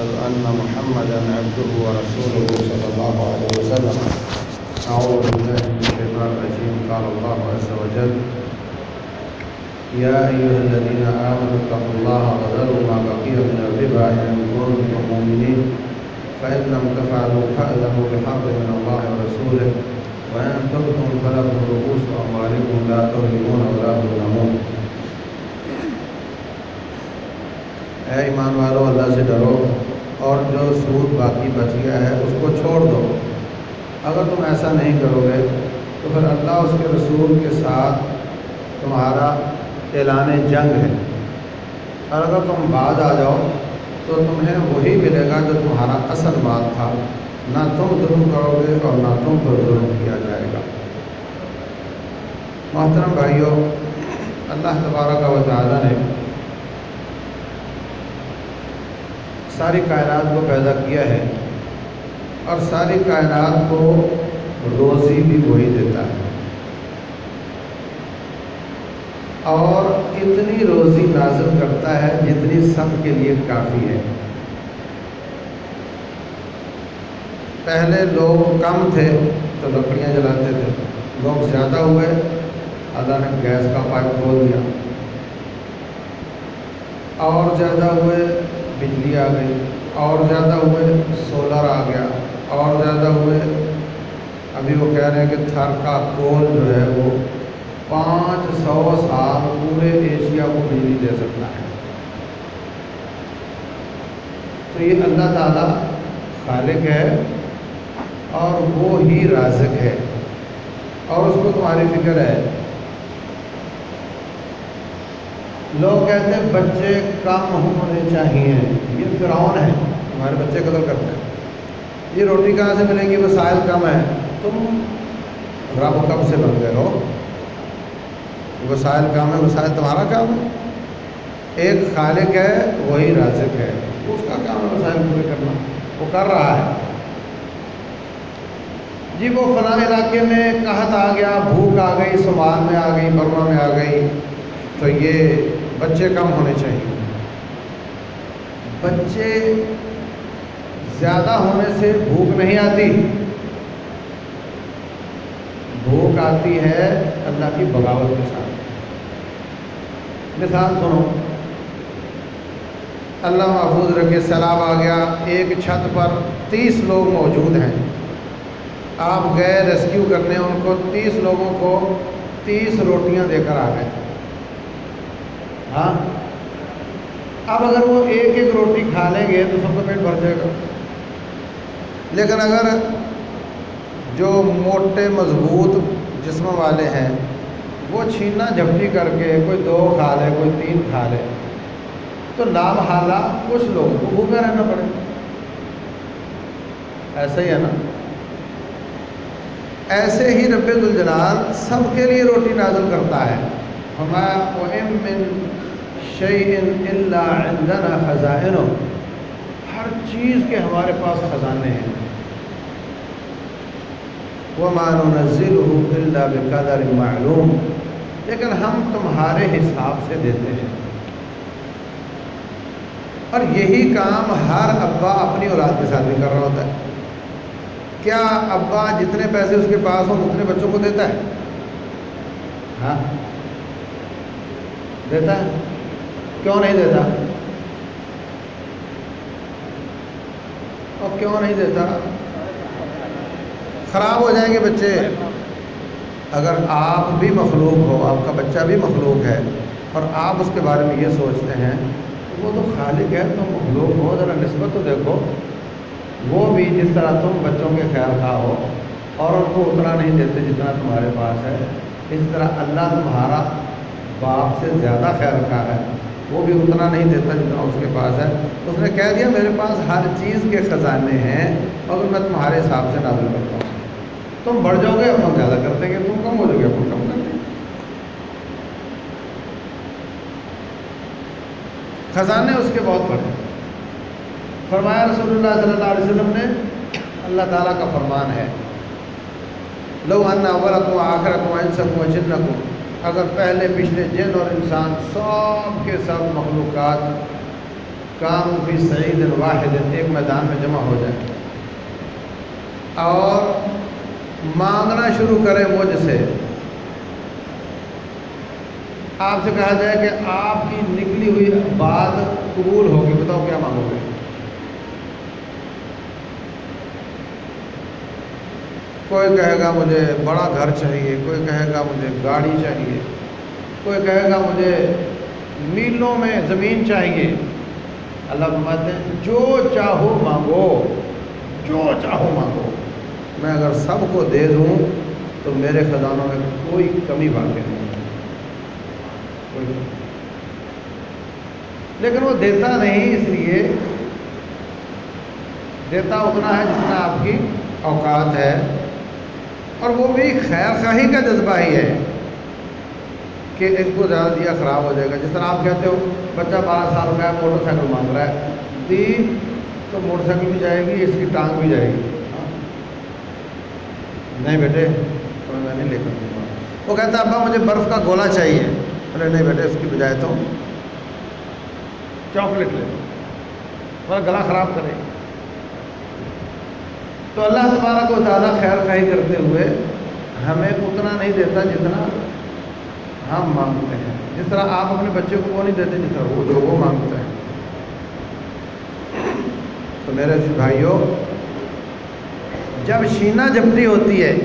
أن محمدا عبده ورسوله صلى الله عليه وسلم. أعوذ بالله من الشيطان الرجيم. قال الله عز وجل: يا أيها الذين آمنوا اتقوا الله وذروا ما بقي من الربا إن كنتم مؤمنين فإن لم تفعلوا فأذنوا بحرب من الله ورسوله وإن تبتم فلكم رؤوس أموالكم لا تظلمون ولا تظلمون. اے ایمان والو، اللہ سے ڈرو اور جو سود باقی بچ گیا ہے اس کو چھوڑ دو. اگر تم ایسا نہیں کرو گے تو پھر اللہ اس کے رسول کے ساتھ تمہارا اعلان جنگ ہے، اور اگر تم باز آ جاؤ تو تمہیں وہی ملے گا جو تمہارا اصل مال تھا. نہ تم ظلم کرو گے اور نہ تم پر ظلم کیا جائے گا. محترم بھائیوں، اللہ تبارک و تعالی نے ساری کائنات کو پیدا کیا ہے اور ساری کائنات کو روزی بھی وہی دیتا ہے، اور اتنی روزی نازل کرتا ہے جتنی سب کے لیے کافی ہے. پہلے لوگ کم تھے تو لکڑیاں جلاتے تھے، لوگ زیادہ ہوئے اللہ نے گیس کا پائپ کھول دیا، اور زیادہ ہوئے بجلی آ گئی، اور زیادہ ہوئے سولر آ گیا، اور زیادہ ہوئے ابھی وہ کہہ رہے ہیں کہ تھر کا کول جو ہے وہ 500 سال پورے ایشیا کو بجلی دے سکتا ہے. تو یہ اللہ تعالیٰ خالق ہے اور وہ ہی رازق ہے، اور اس کو تمہاری فکر ہے. لوگ کہتے ہیں بچے کم ہونے چاہیے، یہ فرعون ہے، تمہارے بچے قتل کرتے ہیں. یہ روٹی کہاں سے ملے گی، وسائل کم ہیں. تم رب کب سے بن گئے ہو؟ وسائل کم ہے، وسائل تمہارا کام ہے. ایک خالق ہے، وہی رازق ہے، اس کا کام ہے وسائل پورے کرنا، وہ کر رہا ہے. جی وہ فلاں علاقے میں قحط آ گیا، بھوک آ گئی، صومال میں آ گئی، برما میں آ گئی، تو یہ بچے کم ہونے چاہیے. بچے زیادہ ہونے سے بھوک نہیں آتی، بھوک آتی ہے اللہ کی بغاوت کے ساتھ. مثال سنو، اللہ محفوظ رکھے، سیلاب آ گیا، ایک چھت پر 30 لوگ موجود ہیں، آپ گئے ریسکیو کرنے، ان کو 30 لوگوں کو 30 روٹیاں دے کر آ گئے. ہاں، اب اگر وہ ایک ایک روٹی کھا لیں گے تو سب کا پیٹ بھر جائے گا. لیکن اگر جو موٹے مضبوط جسم والے ہیں وہ چھینا جھپٹی کر کے کوئی 2 کھا لے، کوئی 3 کھا لے، تو لامحالہ کچھ لوگوں کو بھوکا رہنا پڑے. ایسا ہی ہے نا؟ ایسے ہی رب ذوالجلال سب کے لیے روٹی نازل کرتا ہے. فرمایا وَإِن مِّن شَيْءٍ إِلَّا عِندَنَا خَزَائِنُهُ، ہر چیز کے ہمارے پاس خزانے ہیں. وَمَا نُنَزِّلُهُ إِلَّا بِقَدَرٍ مَّعْلُومٍ، لیکن ہم تمہارے حساب سے دیتے ہیں. اور یہی کام ہر ابا اپنی اولاد کے ساتھ بھی کر رہا ہوتا ہے. کیا ابا جتنے پیسے اس کے پاس ہوں اتنے بچوں کو دیتا ہے؟ ہاں دیتا ہے. کیوں نہیں دیتا؟ اور کیوں نہیں دیتا؟ خراب ہو جائیں گے بچے. اگر آپ بھی مخلوق ہو، آپ کا بچہ بھی مخلوق ہے، اور آپ اس کے بارے میں یہ سوچتے ہیں وہ تو خالق ہے، تم مخلوق ہو، ذرا نسبت تو دیکھو. وہ بھی جس طرح تم بچوں کے خیر خواہ ہو اور ان کو اتنا نہیں دیتے جتنا تمہارے پاس ہے، اس طرح اللہ تمہارا باپ سے زیادہ خیر خواہ ہے، وہ بھی اتنا نہیں دیتا جتنا اس کے پاس ہے. اس نے کہہ دیا میرے پاس ہر چیز کے خزانے ہیں مگر میں تمہارے حساب سے نازل کرتا ہوں. تم بڑھ جاؤ گے اپنا زیادہ کر دیں گے، تم کم ہو جاؤ گے اپنا کم کر دیں گے. خزانے اس کے بہت بڑے. فرمایا رسول اللہ صلی اللہ علیہ وسلم نے، اللہ تعالیٰ کا فرمان ہے لو ان اولکم وآخرکم وانسکم وجنکم، اگر پہلے پچھلے جن اور انسان سب کے سب مخلوقات کام فی سعید واحد، ایک میدان میں جمع ہو جائے اور مانگنا شروع کرے مجھ سے، آپ سے کہا جائے کہ آپ کی نکلی ہوئی بات قبول ہوگی، بتاؤ کیا مانگو گے؟ کوئی کہے گا مجھے بڑا گھر چاہیے، کوئی کہے گا مجھے گاڑی چاہیے، کوئی کہے گا مجھے میلوں میں زمین چاہیے۔ اللہ فرماتے ہیں جو چاہو مانگو، جو چاہو مانگو، میں اگر سب کو دے دوں تو میرے خزانوں میں کوئی کمی واقع نہیں ہے، کوئی کمی۔ لیکن وہ دیتا نہیں، اس لیے دیتا اتنا ہے جتنا آپ کی اوقات ہے، اور وہ بھی خیر خواہی کا جذبہ ہی ہے کہ اس کو زیادہ دیا خراب ہو جائے گا۔ جس طرح آپ کہتے ہو بچہ 12 سال کا ہے، موٹر سائیکل مانگ رہا ہے، دی تو موٹر سائیکل بھی جائے گی، اس کی ٹانگ بھی جائے گی۔ نہیں بیٹے تو میں نہیں لے کر دوں گا۔ وہ کہتا ہے ابا مجھے برف کا گولا چاہیے، ارے نہیں بیٹے اس کی بجائے تو چاکلیٹ لے لو، میرا گلا خراب کرے گی۔ تو اللہ تبارک و تعالیٰ خیر خواہی کرتے ہوئے ہمیں اتنا نہیں دیتا جتنا ہم مانگتے ہیں۔ جس طرح آپ اپنے بچے کو وہ نہیں دیتے جس طرح وہ جو وہ مانگتا ہے۔ تو میرے عزیز بھائیوں، جب شینہ جپٹی ہوتی ہے،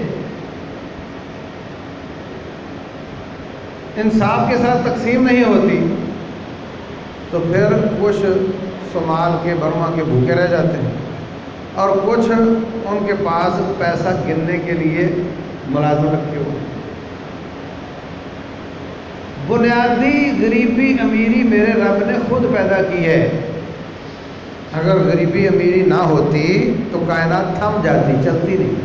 انصاف کے ساتھ تقسیم نہیں ہوتی، تو پھر کچھ صومال کے برما کے بھوکے رہ جاتے ہیں اور کچھ ان کے پاس پیسہ گننے کے لیے ملازم رکھے ہوئے۔ بنیادی غریبی امیری میرے رب نے خود پیدا کی ہے۔ اگر غریبی امیری نہ ہوتی تو کائنات تھم جاتی، چلتی نہیں۔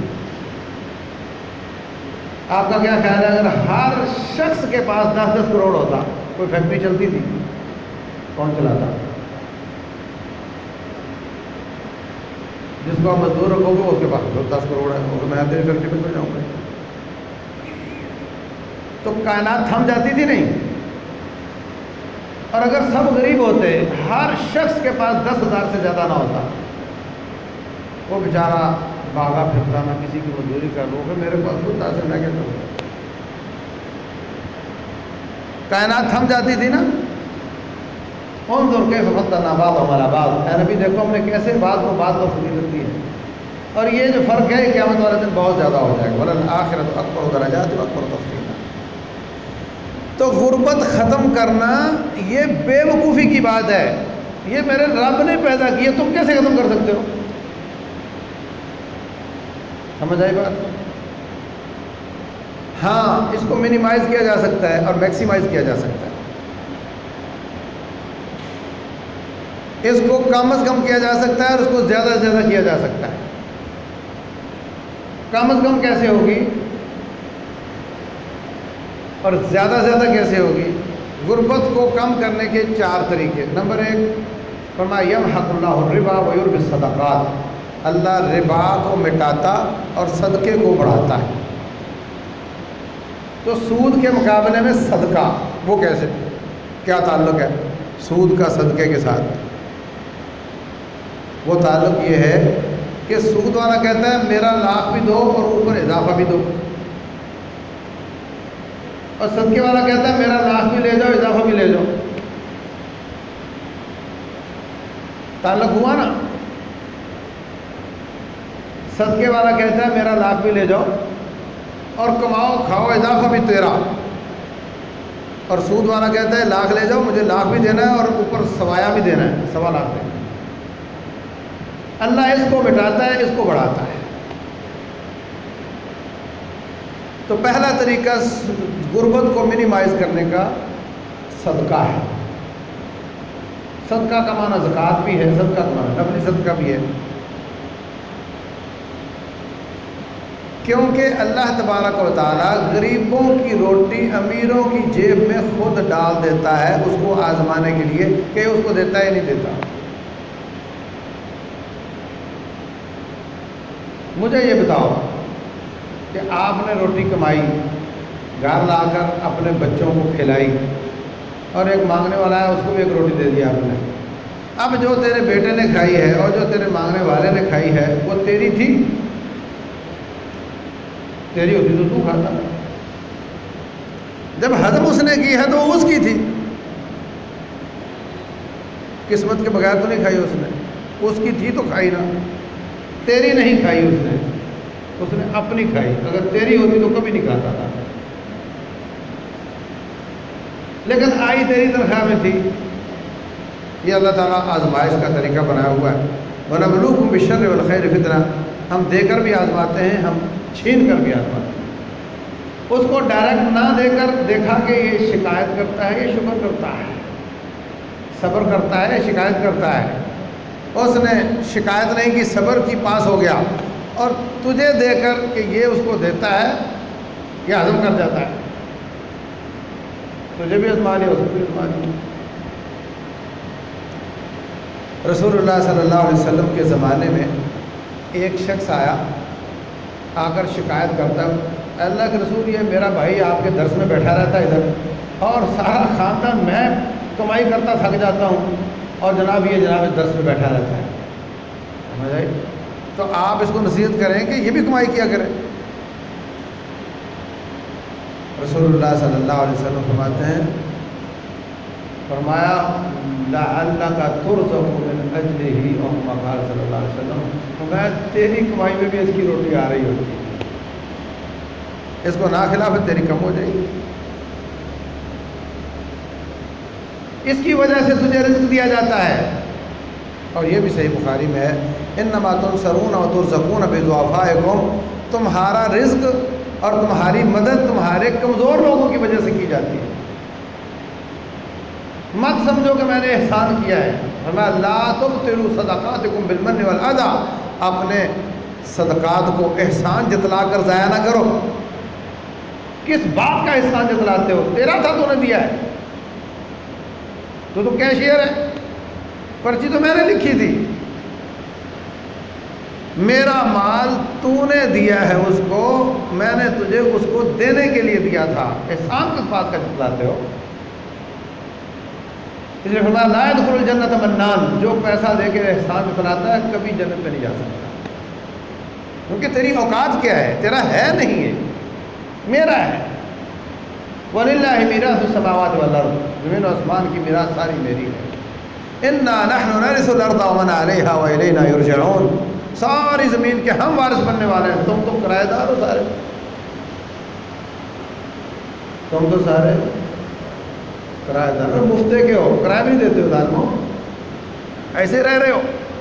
آپ کا کیا خیال ہے اگر ہر شخص کے پاس 10-10 کروڑ ہوتا، کوئی فیکٹری چلتی تھی؟ کون چلاتا؟ جس کو آپ مزدور رکھو گے اس کے پاس 10 کروڑ ہے، وہ میں تیری فیکٹری میں تو جاؤں گا۔ تو کائنات تھم جاتی تھی نہیں؟ اور اگر سب غریب ہوتے، ہر شخص کے پاس 10,000 سے زیادہ نہ ہوتا، وہ بیچارہ بھاگا پھرتا، میں کسی کی مزدوری کر لوں کہ میرے پاس خود 10 ہے میں کیا کروں؟ کائنات تھم جاتی تھی نا۔ انظر کیف فضلنا بعضهم علی بعض، اے نبی دیکھو ہم نے کیسے بعض کو بعض پر فضیلت دی ہے، اور یہ جو فرق ہے قیامت والے دن بہت زیادہ ہو جائے گا۔ وَلَلْآخِرَةُ أَكْبَرُ دَرَجَاتٍ وَأَكْبَرُ تَفْضِيلًا۔ تو غربت ختم کرنا یہ بے وقوفی کی بات ہے، یہ میرے رب نے پیدا کی ہے، تم کیسے ختم کر سکتے ہو؟ سمجھ آئی بات؟ ہاں، اس کو منیمائز کیا جا سکتا ہے اور میکسیمائز کیا جا سکتا ہے۔ اس کو کم از کم کیا جا سکتا ہے اور اس کو زیادہ سے زیادہ کیا جا سکتا ہے۔ کم از کم کیسے ہوگی اور زیادہ سے زیادہ کیسے ہوگی؟ غربت کو کم کرنے کے 4 طریقے۔ نمبر 1، فرمایا یمحق اللہ الربا ویربی الصدقات، اللہ ربا کو مٹاتا اور صدقے کو بڑھاتا ہے۔ تو سود کے مقابلے میں صدقہ، وہ کیسے، کیا تعلق ہے سود کا صدقے کے ساتھ؟ وہ تعلق یہ ہے کہ سود والا کہتا ہے میرا لاکھ بھی دو اور اوپر اضافہ بھی دو، اور صدقے والا کہتا ہے میرا لاکھ بھی لے جاؤ اضافہ بھی لے جاؤ۔ تعلق ہوا نا؟ صدقے والا کہتا ہے میرا لاکھ بھی لے جاؤ اور کماؤ کھاؤ اضافہ بھی تیرا، اور سود والا کہتا ہے لاکھ لے جاؤ مجھے لاکھ بھی دینا ہے اور اوپر سوایا بھی دینا ہے، 1.25 لاکھ دینا ہے۔ اللہ اس کو مٹاتا ہے، اس کو بڑھاتا ہے۔ تو پہلا طریقہ غربت کو منیمائز کرنے کا صدقہ ہے۔ صدقہ کا معنی زکوٰۃ بھی ہے، صدقہ کا معنی نفلی صدقہ بھی ہے، کیونکہ اللہ تبارک و تعالیٰ غریبوں کی روٹی امیروں کی جیب میں خود ڈال دیتا ہے، اس کو آزمانے کے لیے کہ اس کو دیتا ہے نہیں دیتا۔ مجھے یہ بتاؤ کہ آپ نے روٹی کمائی، گھر لا کر اپنے بچوں کو کھلائی، اور ایک مانگنے والا ہے اس کو بھی ایک روٹی دے دی آپ نے، اب جو تیرے بیٹے نے کھائی ہے اور جو تیرے مانگنے والے نے کھائی ہے وہ تیری تھی، تیری ہوتی تو کھاتا، جب ہضم اس نے کی ہے تو وہ اس کی تھی، قسمت کے بغیر تو نہیں کھائی اس نے، اس کی تھی تو کھائی نا، تیری نہیں کھائی اس نے اپنی کھائی، اگر تیری ہوتی تو کبھی نہیں کھاتا تھا، لیکن آئی تیری تنخواہ میں تھی۔ یہ اللہ تعالیٰ آزمائش کا طریقہ بنایا ہوا ہے۔ وَنَبْلُوكُمْ بِالشَّرِّ وَالْخَيْرِ فِتْنَةً، ہم دے کر بھی آزماتے ہیں، ہم چھین کر بھی آزماتے ہیں۔ اس کو ڈائریکٹ نہ دے کر دیکھا کہ یہ شکایت کرتا ہے، یہ شکر کرتا ہے، صبر کرتا ہے، شکایت کرتا ہے، اس نے شکایت نہیں کی، صبر کی، پاس ہو گیا، اور تجھے دے کر کہ یہ اس کو دیتا ہے، یہ ہضم کر جاتا ہے، تجھے بھی آزما لیا، اس کو بھی آزما لیا۔ رسول اللہ صلی اللہ علیہ وسلم کے زمانے میں ایک شخص آیا، آ کر شکایت کرتا، اللہ کے رسول یہ میرا بھائی آپ کے درس میں بیٹھا رہتا ہے ادھر، اور سارا خاندان میں کمائی کرتا تھک جاتا ہوں، اور جناب یہ جناب اس درس میں بیٹھا رہتا ہے، سمجھ آئی؟ تو آپ اس کو نصیحت کریں کہ یہ بھی کمائی کیا کرے۔ رسول اللہ صلی اللہ علیہ وسلم فرماتے ہیں، فرمایا لعلک ترزق من اجلہ، اور قال صلی اللہ علیہ وسلم، فرمایا تیری کمائی میں بھی اس کی روٹی آ رہی ہوتی ہے، اس کو نہ کھلا پھر تیری کم ہو جائے گی، اس کی وجہ سے تجھے رزق دیا جاتا ہے۔ اور یہ بھی صحیح بخاری میں ہے، انما تنصرون وترزقون بضعفائکم، تمہارا رزق اور تمہاری مدد تمہارے کمزور لوگوں کی وجہ سے کی جاتی ہے، مت سمجھو کہ میں نے احسان کیا ہے، فرمایا لا تبطلوا صدقاتکم بالمن والاذی، اپنے صدقات کو احسان جتلا کر ضائع نہ کرو۔ کس بات کا احسان جتلاتے ہو؟ تیرا تھا، تو نے دیا ہے، تو کیشیئر ہے، پرچی تو میں نے لکھی تھی، میرا مال تو نے دیا ہے، اس کو میں نے تجھے اس کو دینے کے لیے دیا تھا، احسان کس بات کا جتلاتے ہو؟ اس لیے فرمایا لا يدخل الجنت منان، جو پیسہ دے کے احسان جتلاتا ہے کبھی جنت میں نہیں جا سکتا، کیونکہ تیری اوقات کیا ہے، تیرا ہے نہیں ہے، میرا ہے۔ وَلِلَّهِ مِيرَاثُ السَّمَاوَاتِ وَالْأَرْضِ، زمین و آسمان کی میراث ساری میری ہے۔ إِنَّا نَحْنُ نَرِثُ الْأَرْضَ وَمَنْ عَلَيْهَا وَإِلَيْنَا يُرْجَعُونَ، ساری زمین کے ہم وارث بننے والے ہیں، تم تو کرایہ دار ہو سارے، تم تو سارے کرایہ دار، مفتے کے ہو، کرایہ نہیں دیتے ہو، ظالمو، ایسے رہ رہے ہو،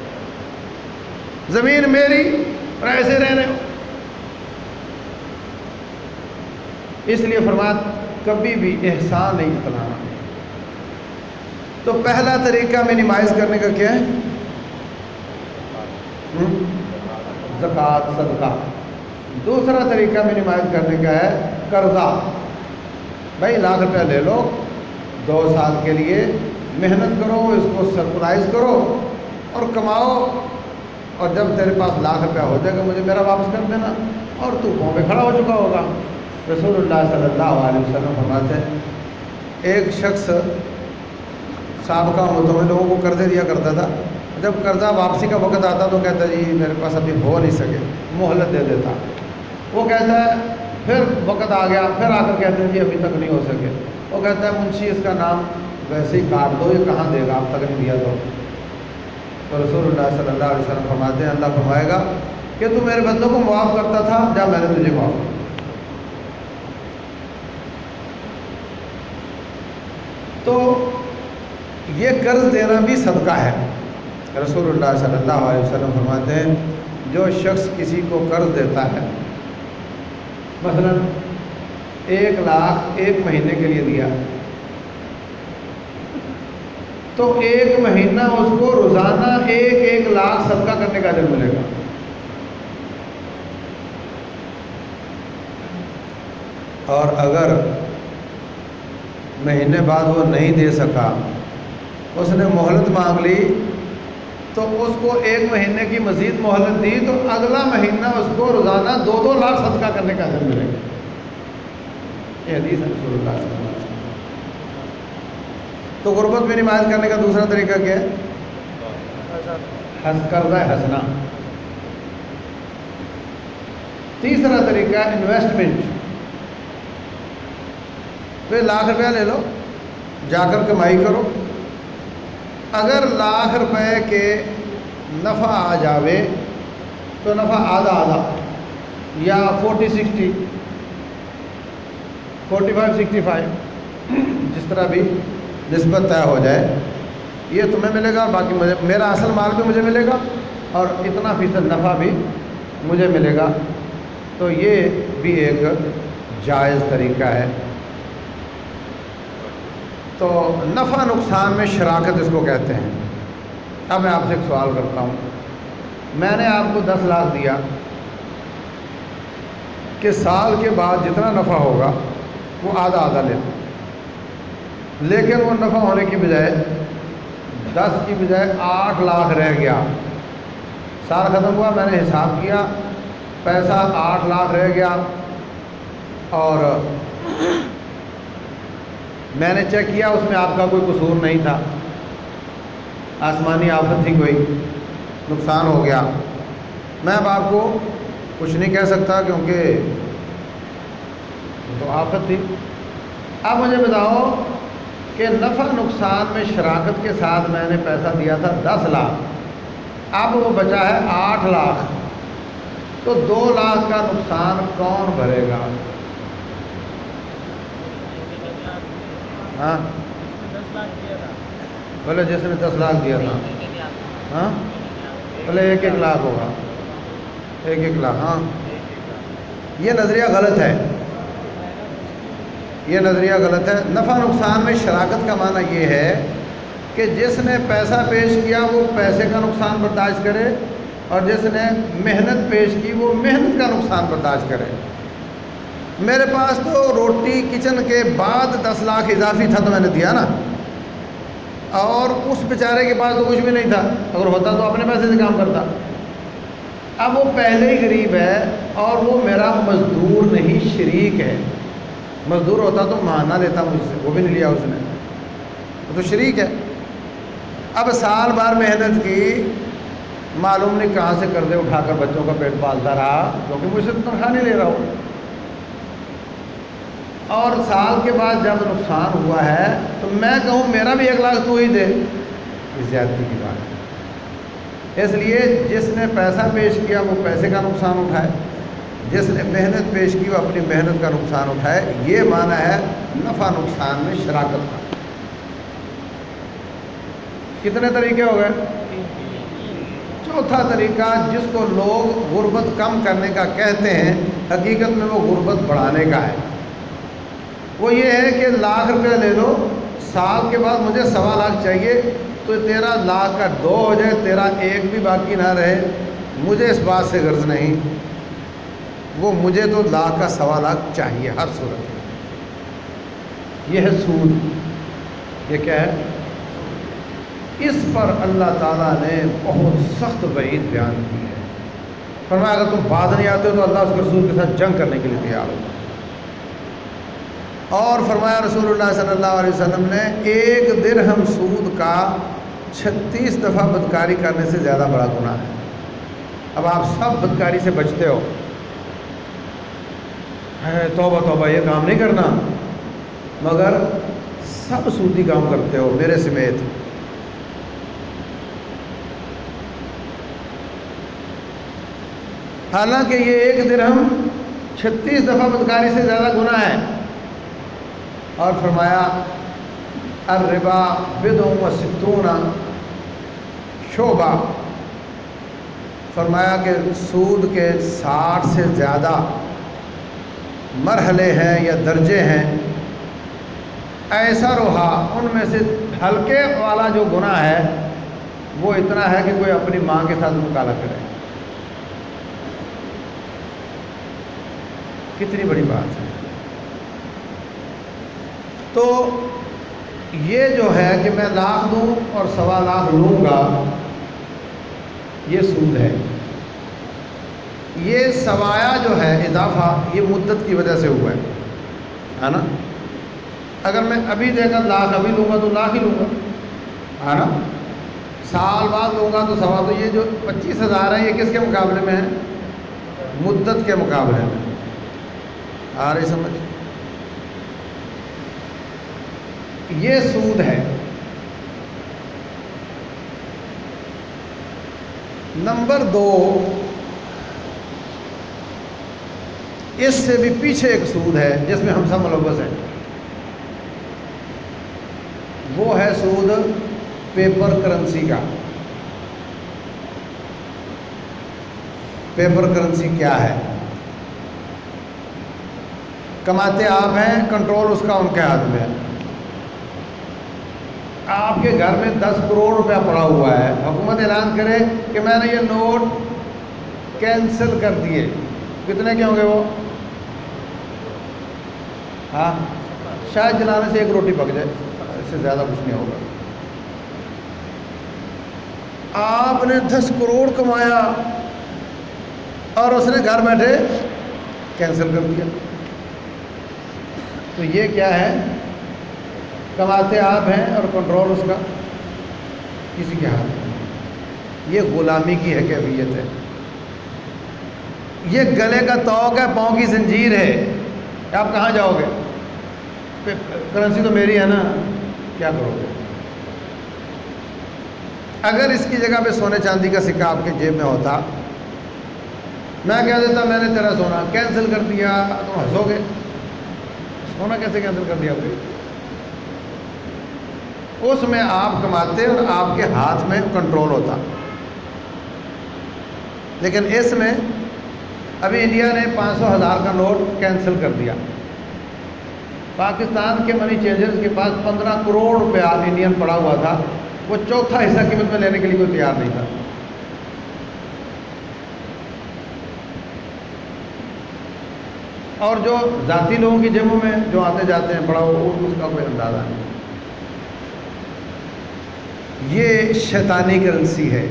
زمین میری اور ایسے رہ رہے ہو۔ اس لیے فرمایا کبھی بھی احسان نہیں جتلانا۔ تو پہلا طریقہ منیمائز کرنے کا کیا ہے؟ زکوٰۃ، صدقہ۔ دوسرا طریقہ منیمائز کرنے کا ہے قرضہ، بھائی لاکھ روپیہ لے لو، 2 سال کے لیے محنت کرو، اس کو سرپرائز کرو اور کماؤ، اور جب تیرے پاس لاکھ روپیہ ہو جائے گا مجھے میرا واپس کر دینا، اور تو پاؤں پہ کھڑا ہو چکا ہوگا۔ رسول اللہ صلی اللہ علیہ وسلم فرماتے ہیں، ایک شخص سابقہ امتوں میں لوگوں کو قرضے دیا کرتا تھا، جب قرضہ واپسی کا وقت آتا تو کہتا جی میرے پاس ابھی ہو نہیں سکے، مہلت دے دیتا، وہ کہتا ہے پھر وقت آ گیا، پھر آ کر کہتے ہیں جی ابھی تک نہیں ہو سکے، وہ کہتا ہے منشی اس کا نام ویسے ہی کاٹ دو، یہ کہاں دے گا، اب تک نہیں دیا تو رسول اللہ صلی اللہ علیہ وسلم فرماتے ہیں، اللہ فرمائے گا کہ تو میرے بندوں کو معاف کرتا تھا، جب میں نے تجھے معاف کیا۔ تو یہ قرض دینا بھی صدقہ ہے۔ رسول اللہ صلی اللہ علیہ وسلم فرماتے ہیں، جو شخص کسی کو قرض دیتا ہے، مثلا 1 لاکھ 1 مہینے کے لیے دیا، تو 1 مہینہ اس کو روزانہ 1 لاکھ صدقہ کرنے کا اجر ملے گا۔ اور اگر مہینے بعد وہ نہیں دے سکا، اس نے مہلت مانگ لی، تو اس کو 1 مہینے کی مزید مہلت دی، تو اگلا مہینہ اس کو روزانہ 2 لاکھ صدقہ کرنے کا اجر ملے گا۔ یہ حدیث ہے رسول اللہ صلی اللہ علیہ وسلم۔ تو غربت منیمائز کرنے کا دوسرا طریقہ کیا ہے؟ قرضہ حسنہ۔ تیسرا طریقہ انویسٹمنٹ، تو ₹1,00,000 لے لو، جا کر کمائی کرو، اگر ₹1,00,000 کے نفع آ جاوے تو نفع آدھا آدھا، یا 40-60، 45-65، جس طرح بھی نسبت طے ہو جائے، یہ تمہیں ملے گا، باقی میرا اصل مال بھی مجھے ملے گا اور اتنا فیصد نفع بھی مجھے ملے گا۔ تو یہ بھی ایک جائز طریقہ ہے۔ تو نفع نقصان میں شراکت اس کو کہتے ہیں۔ اب میں آپ سے ایک سوال کرتا ہوں، میں نے آپ کو 10 لاکھ دیا کہ سال کے بعد جتنا نفع ہوگا وہ آدھا آدھا لینا، لیکن وہ نفع ہونے کی بجائے 10 کی بجائے 8 لاکھ رہ گیا، سال ختم ہوا، میں نے حساب کیا، پیسہ 8 لاکھ رہ گیا، اور میں نے چیک کیا اس میں آپ کا کوئی قصور نہیں تھا، آسمانی آفت تھی، کوئی نقصان ہو گیا، میں اب آپ کو کچھ نہیں کہہ سکتا کیونکہ وہ تو آفت تھی۔ اب مجھے بتاؤ کہ نفع نقصان میں شراکت کے ساتھ میں نے پیسہ دیا تھا 10 لاکھ، اب وہ بچا ہے 8 لاکھ، تو 2 لاکھ کا نقصان کون بھرے گا؟ ہاں بولے جس نے 10 لاکھ دیا تھا، ہاں بولے 1-1 لاکھ ہوگا، 1-1 لاکھ، ہاں یہ نظریہ غلط ہے، یہ نظریہ غلط ہے۔ نفع نقصان میں شراکت کا معنی یہ ہے کہ جس نے پیسہ پیش کیا وہ پیسے کا نقصان برداشت کرے، اور جس نے محنت پیش کی وہ محنت کا نقصان برداشت کرے۔ میرے پاس تو روٹی کچن کے بعد 10 لاکھ اضافی تھا تو میں نے دیا نا، اور اس بیچارے کے پاس تو کچھ بھی نہیں تھا، اگر ہوتا تو اپنے پیسے سے کام کرتا۔ اب وہ پہلے ہی غریب ہے اور وہ میرا مزدور نہیں، شریک ہے، مزدور ہوتا تو ماہانہ لیتا مجھ سے، وہ بھی نہیں لیا اس نے، وہ تو شریک ہے۔ اب سال بھر محنت کی، معلوم نہیں کہاں سے قرضے اٹھا کر بچوں کا پیٹ پالتا رہا، کیونکہ مجھ سے تو تنخواہ نہیں لے رہا ہوں، اور سال کے بعد جب نقصان ہوا ہے تو میں کہوں میرا بھی 1 لاکھ تو ہی دے، یہ زیادتی کی بات ہے۔ اس لیے جس نے پیسہ پیش کیا وہ پیسے کا نقصان اٹھائے، جس نے محنت پیش کی وہ اپنی محنت کا نقصان اٹھائے، یہ معنی ہے نفع نقصان میں شراکت کا۔ کتنے طریقے ہو گئے؟ چوتھا طریقہ جس کو لوگ غربت کم کرنے کا کہتے ہیں، حقیقت میں وہ غربت بڑھانے کا ہے۔ وہ یہ ہے کہ ₹1,00,000 لے لو، سال کے بعد مجھے 1.25 لاکھ چاہیے، تو تیرا لاکھ کا 2 ہو جائے، تیرا 1 بھی باقی نہ رہے، مجھے اس بات سے غرض نہیں، وہ مجھے تو لاکھ کا 1.25 چاہیے ہر صورت میں۔ یہ ہے سود۔ یہ کیا ہے؟ اس پر اللہ تعالیٰ نے بہت سخت وعید بیان کی ہے، فرمایا اگر تم باز نہیں آتے ہو تو اللہ اس کے رسول کے ساتھ جنگ کرنے کے لیے تیار ہو۔ اور فرمایا رسول اللہ صلی اللہ علیہ وسلم نے 1 درہم سود کا 36 دفعہ بدکاری کرنے سے زیادہ بڑا گناہ ہے۔ اب آپ سب بدکاری سے بچتے ہو، توبہ توبہ یہ کام نہیں کرنا، مگر سب سودی کام کرتے ہو میرے سمیت۔ حالانکہ یہ 1 درہم 36 دفعہ بدکاری سے زیادہ گناہ ہے، اور فرمایا الربا بضع و ستون شعبہ، فرمایا کہ سود کے 60 سے زیادہ مرحلے ہیں یا درجے ہیں، ایسا روحا، ان میں سے ہلکے والا جو گناہ ہے وہ اتنا ہے کہ کوئی اپنی ماں کے ساتھ مکالمہ کرے۔ کتنی بڑی بات ہے۔ تو یہ جو ہے کہ میں 1,00,000 دوں اور 1.25 لوں گا، یہ سود ہے۔ یہ سوایہ جو ہے اضافہ، یہ مدت کی وجہ سے ہوا ہے نا؟ اگر میں ابھی دے کر 1,00,000 ابھی لوں گا تو 1,00,000 ہی لوں گا، ہے نا؟ سال بعد لوں گا تو سوا، تو یہ جو 25,000 ہے یہ کس کے مقابلے میں ہے؟ مدت کے مقابلے میں. آ رہی سمجھ؟ یہ سود ہے. نمبر 2، اس سے بھی پیچھے ایک سود ہے جس میں ہم سب ملوث ہیں. وہ ہے سود پیپر کرنسی کا. پیپر کرنسی کیا ہے؟ کماتے آپ ہیں، کنٹرول اس کا ان کے ہاتھ میں ہے. آپ کے گھر میں 10 کروڑ روپیہ پڑا ہوا ہے، حکومت اعلان کرے کہ میں نے یہ نوٹ کینسل کر دیے، کتنے کے ہوں گے وہ؟ ہاں، شاید جلانے سے ایک روٹی پک جائے، اس سے زیادہ کچھ نہیں ہوگا. آپ نے 10 کروڑ کمایا اور اس نے گھر بیٹھے کینسل کر دیا. تو یہ کیا ہے؟ کماتے آپ ہیں اور کنٹرول اس کا کسی کے ہاتھ میں. یہ غلامی کی ہے، کیفیت ہے. یہ گلے کا توق ہے، پاؤں کی زنجیر ہے. آپ کہاں جاؤ گے؟ کرنسی تو میری ہے نا، کیا کرو گے؟ اگر اس کی جگہ پہ سونے چاندی کا سکہ آپ کے جیب میں ہوتا، میں کہہ دیتا میں نے تیرا سونا کینسل کر دیا، تم ہنسو گے. سونا کیسے کینسل کر دیا بھائی؟ اس میں آپ کماتے اور آپ کے ہاتھ میں کنٹرول ہوتا. لیکن اس میں ابھی انڈیا نے 500,000 کا نوٹ کینسل کر دیا. پاکستان کے منی چینجرز کے پاس 15 کروڑ روپیہ انڈین پڑا ہوا تھا، وہ چوتھا حصہ قیمت میں لینے کے لیے کوئی تیار نہیں تھا. اور جو ذاتی لوگوں کی جیبوں میں جو آتے جاتے ہیں پڑا ہوا، اس کا کوئی اندازہ نہیں. یہ شیطانی کرنسی ہے.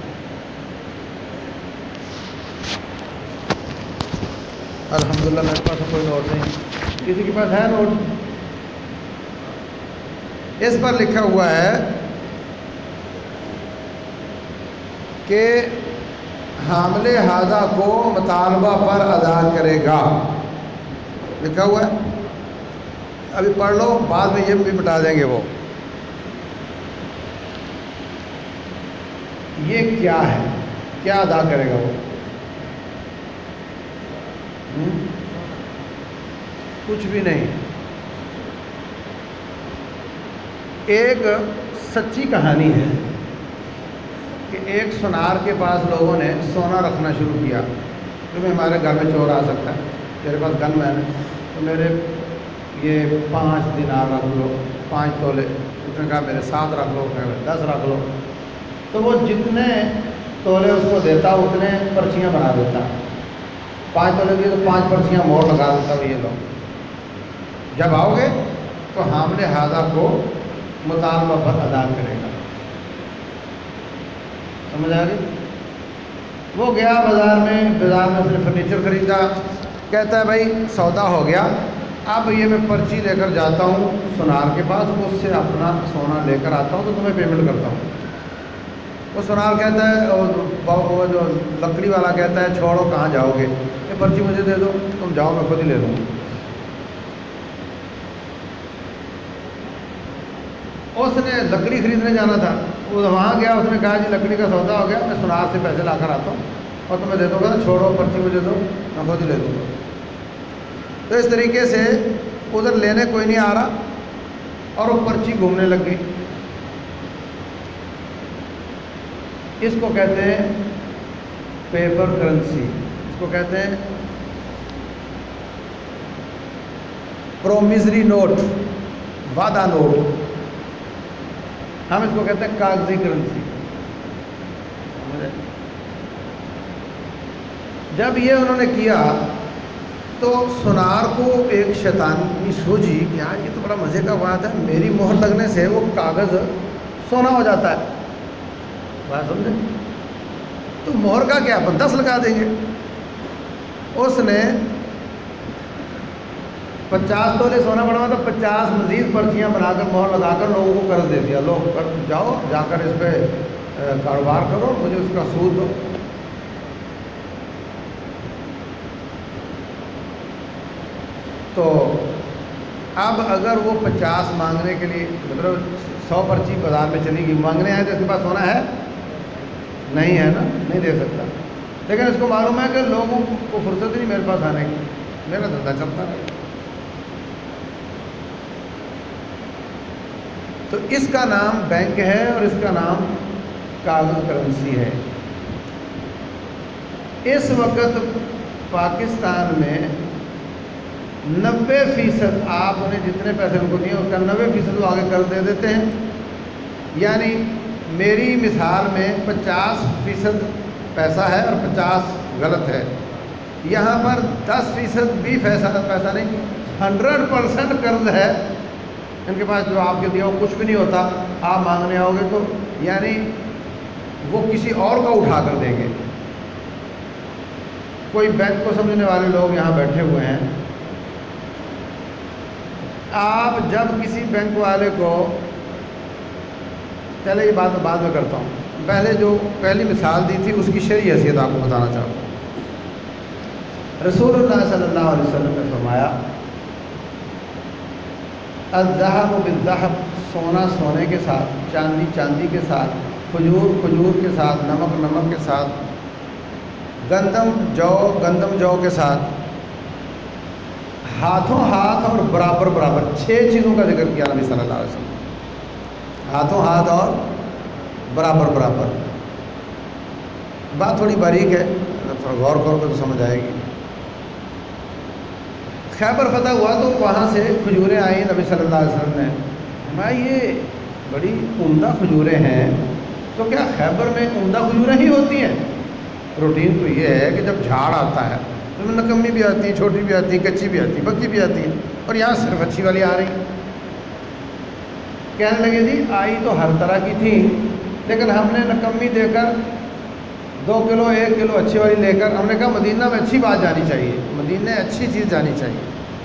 الحمدللہ میرے پاس کوئی نوٹ نہیں. کسی کے پاس ہے نوٹ؟ اس پر لکھا ہوا ہے کہ حامل ہذا کو مطالبہ پر ادا کرے گا، لکھا ہوا ہے. ابھی پڑھ لو، بعد میں یہ بھی بتا دیں گے وہ. یہ کیا ہے؟ کیا ادا کرے گا وہ؟ کچھ بھی نہیں. ایک سچی کہانی ہے کہ ایک سونار کے پاس لوگوں نے سونا رکھنا شروع کیا. کیونکہ ہمارے گھر میں چور آ سکتا ہے، میرے پاس گن مین ہے، تو میرے یہ 5 دینار رکھ لو، 5 تولے. اس نے کہا میرے 7 رکھ لو، میرے 10 رکھ لو. تو وہ جتنے تولے اس کو دیتا اتنے پرچیاں بنا دیتا. 5 تولے دیے تو 5 پرچیاں مور لگا دیتا. یہ لو، جب آؤ گے تو حامل ہذا کو مطالبہ پر ادا کرے گا. سمجھ آ گئی؟ وہ گیا بازار میں اس نے فرنیچر خریدا. کہتا ہے بھائی سودا ہو گیا، اب یہ میں پرچی لے کر جاتا ہوں سونار کے پاس، اس سے اپنا سونا لے کر آتا ہوں تو تمہیں پیمنٹ کرتا ہوں. وہ سونار کہتا ہے، وہ جو لکڑی والا کہتا ہے چھوڑو کہاں جاؤ گے، یہ پرچی مجھے دے دو، تم جاؤ میں خود ہی لے لوں. اس نے لکڑی خریدنے جانا تھا، وہ وہاں گیا، اس نے کہا جی لکڑی کا سودا ہو گیا، میں سونار سے پیسے لا کر آتا ہوں اور تمہیں دے دوں گا، چھوڑو پرچی مجھے دو، میں خود ہی لے لوں گا. تو اس طریقے سے ادھر لینے کوئی نہیں آ رہا اور وہ پرچی گھومنے لگ گئی. اس کو کہتے ہیں پیپر کرنسی. اس کو کہتے ہیں پرومیزری نوٹ، وعدہ نوٹ. ہم اس کو کہتے ہیں کاغذی کرنسی. جب یہ انہوں نے کیا تو سونار کو ایک شیطانی سوجی کہ یار یہ تو بڑا مزے کا بات ہے، میری مہر لگنے سے وہ کاغذ سونا ہو جاتا ہے. بات سمجھے؟ تو مہر کا کیا، 10 لگا دیں گے. اس نے 50 تولے سونا بڑھوا تھا، 50 مزید پرچیاں بنا کر مہر لگا کر لوگوں کو قرض دے دیا. لوگ جاؤ جا کر اس پہ کاروبار کرو، مجھے اس کا سود دو۔ تو اب اگر وہ 50 مانگنے کے لیے، مطلب 100 پرچی بازار میں چلی گئی، مانگنے آئے تو اس کے پاس سونا ہے؟ نہیں ہے نا، نہیں دے سکتا، لیکن اس کو معلوم ہے کہ لوگوں کو فرصت نہیں میرے پاس آنے کی، میرا دھندا چلتا رہے۔ تو اس کا نام بینک ہے اور اس کا نام کاغذ کرنسی ہے۔ اس وقت پاکستان میں 90% آپ انہیں جتنے پیسے ان کو دیے اس کا 90% وہ آگے قرض دے دیتے ہیں۔ یعنی میری مثال میں 50% پیسہ ہے اور 50 غلط ہے، یہاں پر 10% بھی پیسہ نہیں، 100% قرض ہے ان کے پاس، جو آپ کے دیا وہ کچھ بھی نہیں ہوتا، آپ مانگنے آؤ گے تو یعنی وہ کسی اور کا اٹھا کر دیں گے۔ کوئی بینک کو سمجھنے والے لوگ یہاں بیٹھے ہوئے ہیں، آپ جب کسی بینک والے کو، چلے یہ بات بعد میں کرتا ہوں، پہلے جو پہلی مثال دی تھی اس کی شرعی حیثیت آپ کو بتانا چاہتا ہوں۔ رسول اللہ صلی اللہ علیہ وسلم نے فرمایا الذهب بالذهب، سونا سونے کے ساتھ، چاندی چاندی کے ساتھ، کھجور کھجور کے ساتھ، نمک نمک کے ساتھ، گندم جو کے ساتھ، ہاتھوں ہاتھ اور برابر برابر، 6 چیزوں کا ذکر کیا نبی صلی اللہ علیہ وسلم، ہاتھوں ہاتھ اور برابر برابر۔ بات تھوڑی باریک ہے، اگر تھوڑا غور کرو تو سمجھ آئے گی۔ خیبر فتح ہوا تو وہاں سے کھجوریں آئیں، نبی صلی اللہ علیہ وسلم نے فرمایا یہ بڑی عمدہ کھجوریں ہیں، تو کیا خیبر میں عمدہ کھجوریں ہی ہوتی ہیں؟ روٹین تو یہ ہے کہ جب جھاڑ آتا ہے تو نکمی بھی آتی ہے، چھوٹی بھی آتی ہے، کچی بھی آتی ہے، پکی بھی آتی ہے، اور یہاں صرف اچھی والی آ رہی۔ کہنے لگے جی آئی تو ہر طرح کی تھی، لیکن ہم نے نکمی دے کر 2 کلو 1 کلو اچھی والی لے کر، ہم نے کہا مدینہ میں اچھی بات جانی چاہیے، مدینہ اچھی چیز جانی چاہیے،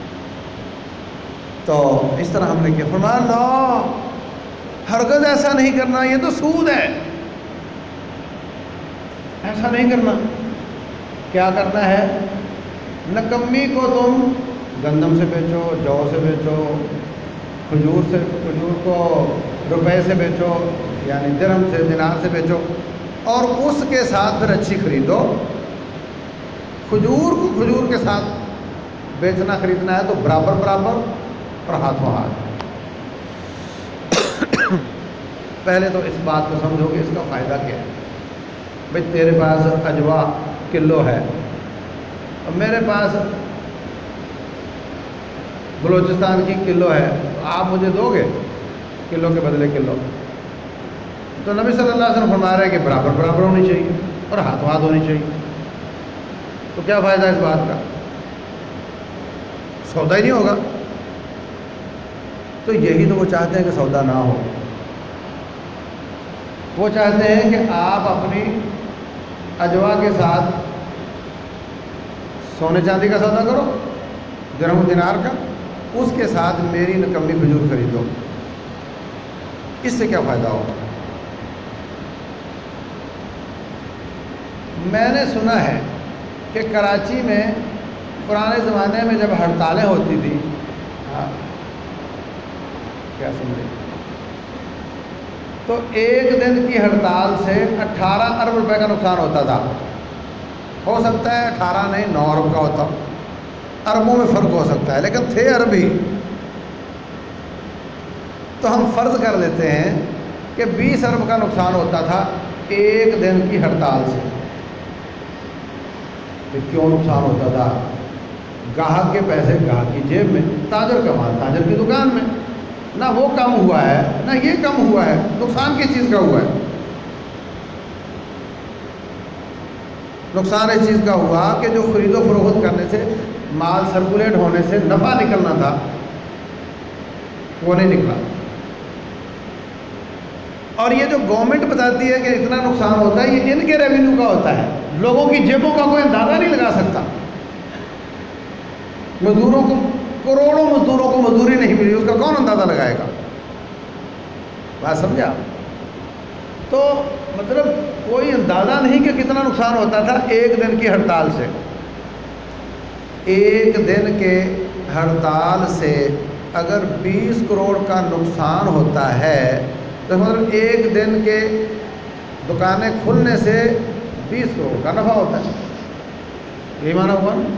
تو اس طرح ہم نے کیا۔ فرمایا نو، ہرگز ایسا نہیں کرنا، یہ تو سود ہے، ایسا نہیں کرنا۔ کیا کرنا ہے؟ نکمی کو تم گندم سے بیچو، جو سے بیچو، کھجور کو روپے سے بیچو، یعنی درہم سے، دینار سے بیچو، اور اس کے ساتھ پھر اچھی خریدو۔ کھجور کو کھجور کے ساتھ بیچنا خریدنا ہے تو برابر برابر اور ہاتھوں ہاتھ۔ پہلے تو اس بات کو سمجھو کہ اس کا فائدہ کیا ہے۔ بھئی تیرے پاس اجوا کلو ہے اور میرے پاس بلوچستان کی کلو ہے، تو آپ مجھے دو گے کلو کے بدلے کلو؟ تو نبی صلی اللہ علیہ وسلم فرما رہے ہیں کہ برابر برابر ہونی چاہیے اور ہاتھوں ہاتھ ہونی چاہیے۔ تو کیا فائدہ اس بات کا؟ سودا ہی نہیں ہوگا۔ تو یہی تو وہ چاہتے ہیں کہ سودا نہ ہو۔ وہ چاہتے ہیں کہ آپ اپنی اجوا کے ساتھ سونے چاندی کا سودا کرو، درہم و دینار کا، اس کے ساتھ میری نکمی کھجور خریدو۔ اس سے کیا فائدہ ہوگا؟ میں نے سنا ہے کہ کراچی میں پرانے زمانے میں جب ہڑتالیں ہوتی تھیں، کیا سمجھے، تو 1 دن کی ہڑتال سے 18 ارب روپے کا نقصان ہوتا تھا۔ ہو سکتا ہے 18 نہیں 9 ارب کا ہوتا، اربوں میں فرق ہو سکتا ہے، لیکن تھے ارب ہی۔ تو ہم فرض کر لیتے ہیں کہ 20 ارب کا نقصان ہوتا تھا 1 دن کی ہڑتال سے۔ تو کیوں نقصان ہوتا تھا؟ گاہک کے پیسے گاہک کی جیب میں، تاجر کا مال تاجر کی دکان میں، نہ وہ کم ہوا ہے نہ یہ کم ہوا ہے، نقصان کس چیز کا ہوا ہے؟ نقصان اس چیز کا ہوا کہ جو خرید و فروخت کرنے سے، مال سرکولیٹ ہونے سے نفع نکلنا تھا وہ نہیں نکلا۔ اور یہ جو گورنمنٹ بتاتی ہے کہ اتنا نقصان ہوتا ہے، یہ ان کے ریونیو کا ہوتا ہے، لوگوں کی جیبوں کا کوئی اندازہ نہیں لگا سکتا۔ مزدوروں کو، کروڑوں مزدوروں کو مزدوری نہیں ملی، اس کا کون اندازہ لگائے گا؟ بات سمجھا؟ تو مطلب کوئی اندازہ نہیں کہ کتنا نقصان ہوتا تھا ایک دن کی ہڑتال سے. ایک دن کے ہڑتال سے اگر 20 کروڑ کا نقصان ہوتا ہے تو مطلب ایک دن کے دکانیں کھلنے سے 20 کروڑ کا نفع ہوتا ہے. یہی مانا ہوا نا.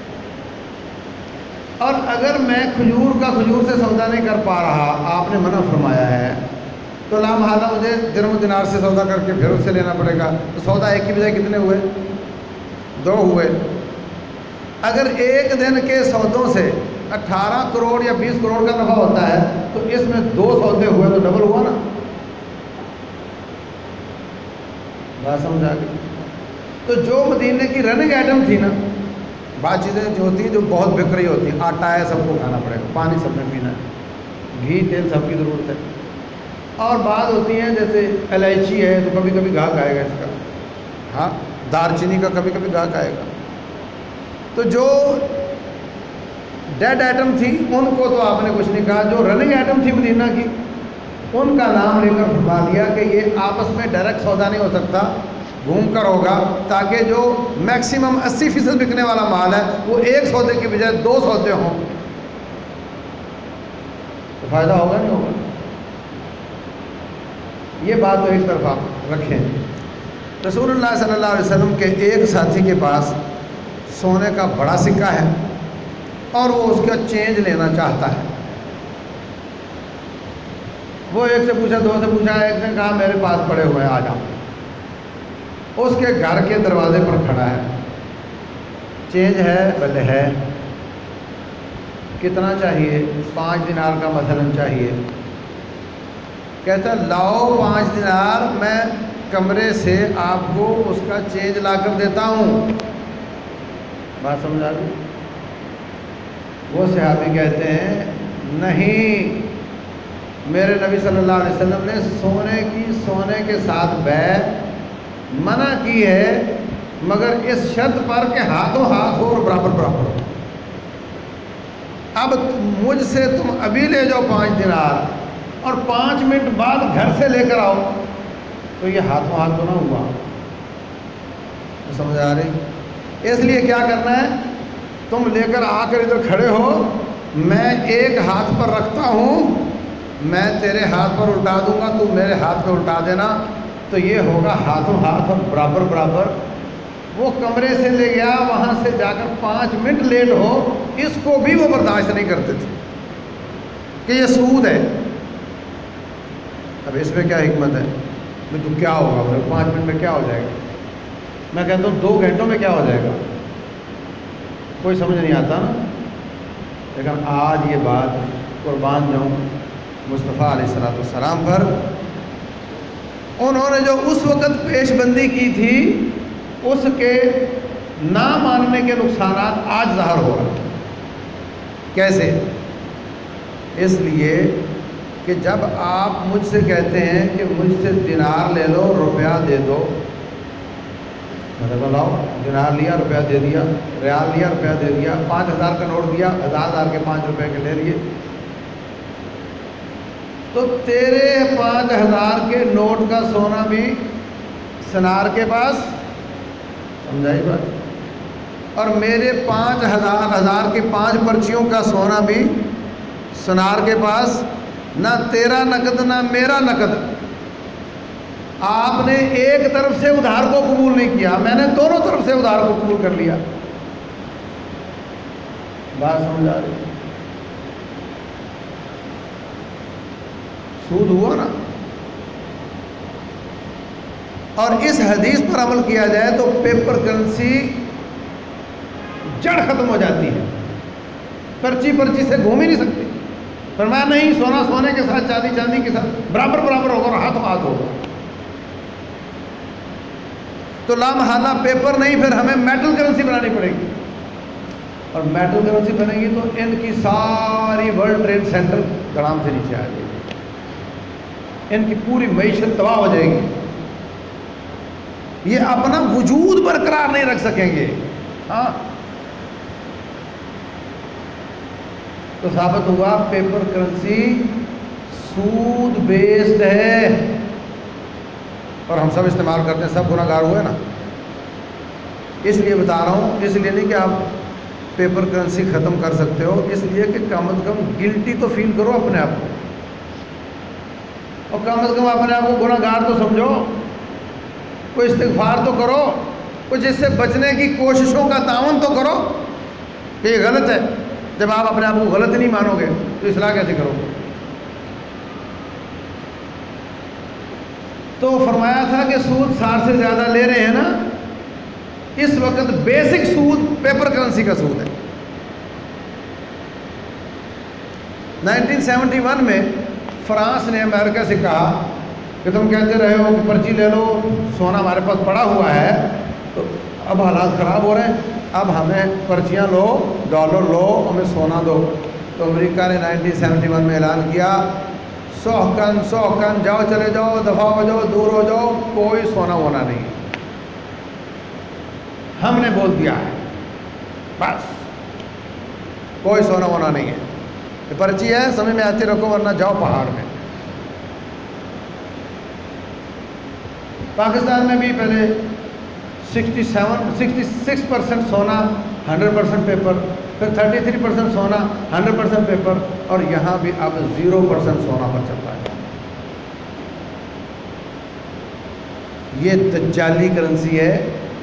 اور اگر میں کھجور سے سودا نہیں کر پا رہا، آپ نے منع فرمایا ہے، تو لا محالہ مجھے درم و دینار سے سودا کر کے پھر اس سے لینا پڑے گا. تو سودا ایک کی بجائے کتنے ہوئے؟ 2 ہوئے. اگر ایک دن کے سودوں سے 18 کروڑ یا 20 کروڑ کا نفع ہوتا ہے تو اس میں 2 سودے ہوئے تو ڈبل ہوا نا. بات سمجھا گئی؟ تو جو مدینے کی رننگ آئٹم تھی نا، بعض چیزیں جو ہوتی ہیں جو بہت بک رہی ہوتی ہیں، آٹا ہے سب کو کھانا پڑے گا، پانی سب نے پینا ہے، گھی تیل سب کی ضرورت ہے. اور بعض ہوتی ہیں جیسے الائچی ہے تو کبھی کبھی گاہک آئے گا اس کا، ہاں دار چینی کا کبھی کبھی گاہک آئے گا. تو جو ڈیڈ آئٹم تھی ان کو تو آپ نے کچھ نہیں کہا. جو رننگ آئٹم تھی مدینہ کی ان کا نام لے کر فرما دیا کہ یہ آپس میں ڈائریکٹ سودا نہیں ہو سکتا، گھوم کر ہوگا، تاکہ جو میکسیمم 80% بکنے والا مال ہے وہ ایک سودے کی بجائے 2 سودے ہوں تو فائدہ ہوگا نہیں ہوگا. یہ بات تو ایک طرف آپ رکھیں. رسول اللہ صلی اللہ علیہ وسلم کے ایک ساتھی کے پاس سونے کا بڑا سکہ ہے اور وہ اس کا چینج لینا چاہتا ہے. وہ ایک سے پوچھا، 2 سے پوچھا، ایک نے کہا میرے پاس پڑے ہوئے ہیں، آ جاؤ. اس کے گھر کے دروازے پر کھڑا ہے، چینج ہے؟ بلے ہے. کتنا چاہیے؟ 5 دینار کا مثلاً چاہیے. کہتا لاؤ 5 دینار، میں کمرے سے آپ کو اس کا چینج لا کر دیتا ہوں. بات سمجھا دوں؟ وہ صحابی کہتے ہیں نہیں، میرے نبی صلی اللہ علیہ وسلم نے سونے کے ساتھ بیع منع کی ہے، مگر اس شرط پر کہ ہاتھوں ہاتھ ہو اور برابر برابر ہو. اب مجھ سے تم ابھی لے جاؤ 5 دینار اور 5 منٹ بعد گھر سے لے کر آؤ تو یہ ہاتھوں ہاتھ تو نہ ہوا. سمجھ آ رہی؟ اس لیے کیا کرنا ہے، تم لے کر آ کر ادھر کھڑے ہو، میں ایک ہاتھ پر رکھتا ہوں، میں تیرے ہاتھ پر الٹا دوں گا، تو میرے ہاتھ پہ الٹا دینا، تو یہ ہوگا ہاتھوں ہاتھ اور برابر برابر. وہ کمرے سے لے گیا، وہاں سے جا کر 5 منٹ لیٹ ہو، اس کو بھی وہ برداشت نہیں کرتے تھے کہ یہ سود ہے. اب اس میں کیا حکمت ہے؟ تو کیا ہوگا 5 منٹ میں کیا ہو جائے گا؟ میں کہتا ہوں 2 گھنٹوں میں کیا ہو جائے گا؟ کوئی سمجھ نہیں آتا نا. لیکن آج یہ بات قربان جاؤں مصطفیٰ علیہ السلام پر، انہوں نے جو اس وقت پیش بندی کی تھی اس کے نہ ماننے کے نقصانات آج ظاہر ہو رہے ہیں. کیسے؟ اس لیے کہ جب آپ مجھ سے کہتے ہیں کہ مجھ سے دینار لے لو، روپیہ دے دو، مطلب لاؤ، دینار لیا، روپیہ دے دیا، ریال لیا، روپیہ دے دیا، 5000 کا نوٹ دیا، 1000 کے 5 روپے کے لے لیے، تو تیرے 5000 کے نوٹ کا سونا بھی سنار کے پاس، سمجھائی بات، اور میرے 5000 کے 5 پرچیوں کا سونا بھی سنار کے پاس. نہ تیرا نقد نہ میرا نقد. آپ نے ایک طرف سے ادھار کو قبول نہیں کیا، میں نے دونوں طرف سے ادھار کو قبول کر لیا. بات سمجھ آ رہی؟ سود ہوا نا. اور اس حدیث پر عمل کیا جائے تو پیپر کرنسی جڑ ختم ہو جاتی ہے، پرچی سے گھوم ہی نہیں سکتی. فرمایا نہیں، سونا سونے کے ساتھ، چاندی چاندی کے ساتھ برابر برابر ہوگا اور ہاتھوں ہاتھ ہوگا. تو لا محالہ پیپر نہیں، پھر ہمیں میٹل کرنسی بنانی پڑے گی، اور میٹل کرنسی بنے گی تو ان کی ساری ورلڈ ٹریڈ سینٹر دڑام سے نیچے آ جائے گی، ان کی پوری معیشت تباہ ہو جائے گی، یہ اپنا وجود برقرار نہیں رکھ سکیں گے. ہاں تو ثابت ہوا پیپر کرنسی سود بیسڈ ہے. اور ہم سب استعمال کرتے ہیں، سب گناہگار ہوئے نا. اس لیے بتا رہا ہوں، اس لیے نہیں کہ آپ پیپر کرنسی ختم کر سکتے ہو، اس لیے کہ کم از کم گلٹی تو فیل کرو اپنے آپ کو، اور کم از کم اپنے آپ کو گناہگار تو سمجھو، کوئی استغفار تو کرو، کوئی جس سے بچنے کی کوششوں کا تعاون تو کرو کہ یہ غلط ہے. جب آپ اپنے آپ کو غلط نہیں مانو گے تو اصلاح کیسے کرو گے؟ تو فرمایا تھا کہ سود 60 سے زیادہ لے رہے ہیں نا، اس وقت بیسک سود پیپر کرنسی کا سود ہے. 1971 میں فرانس نے امریکہ سے کہا کہ تم کہتے رہے ہو کہ پرچی لے لو، سونا ہمارے پاس پڑا ہوا ہے، تو اب حالات خراب ہو رہے ہیں، اب ہمیں پرچیاں لو، ڈالر لو، ہمیں سونا دو. تو امریکہ نے 1971 میں اعلان کیا، سوکن جاؤ، چلے جاؤ، دفاع ہو جاؤ، دور ہو جاؤ، کوئی سونا ہونا نہیں ہے. ہم نے بول دیا ہے، بس کوئی سونا ہونا نہیں ہے. یہ پرچی ہے، سمجھ میں آتی رکھو ورنہ جاؤ پہاڑ میں. پاکستان میں بھی پہلے 66% سونا، 100% پیپر، پھر 33% سونا، 100% پیپر، اور یہاں بھی اب 0% سونا پر چل رہا ہے. یہ دجالی کرنسی ہے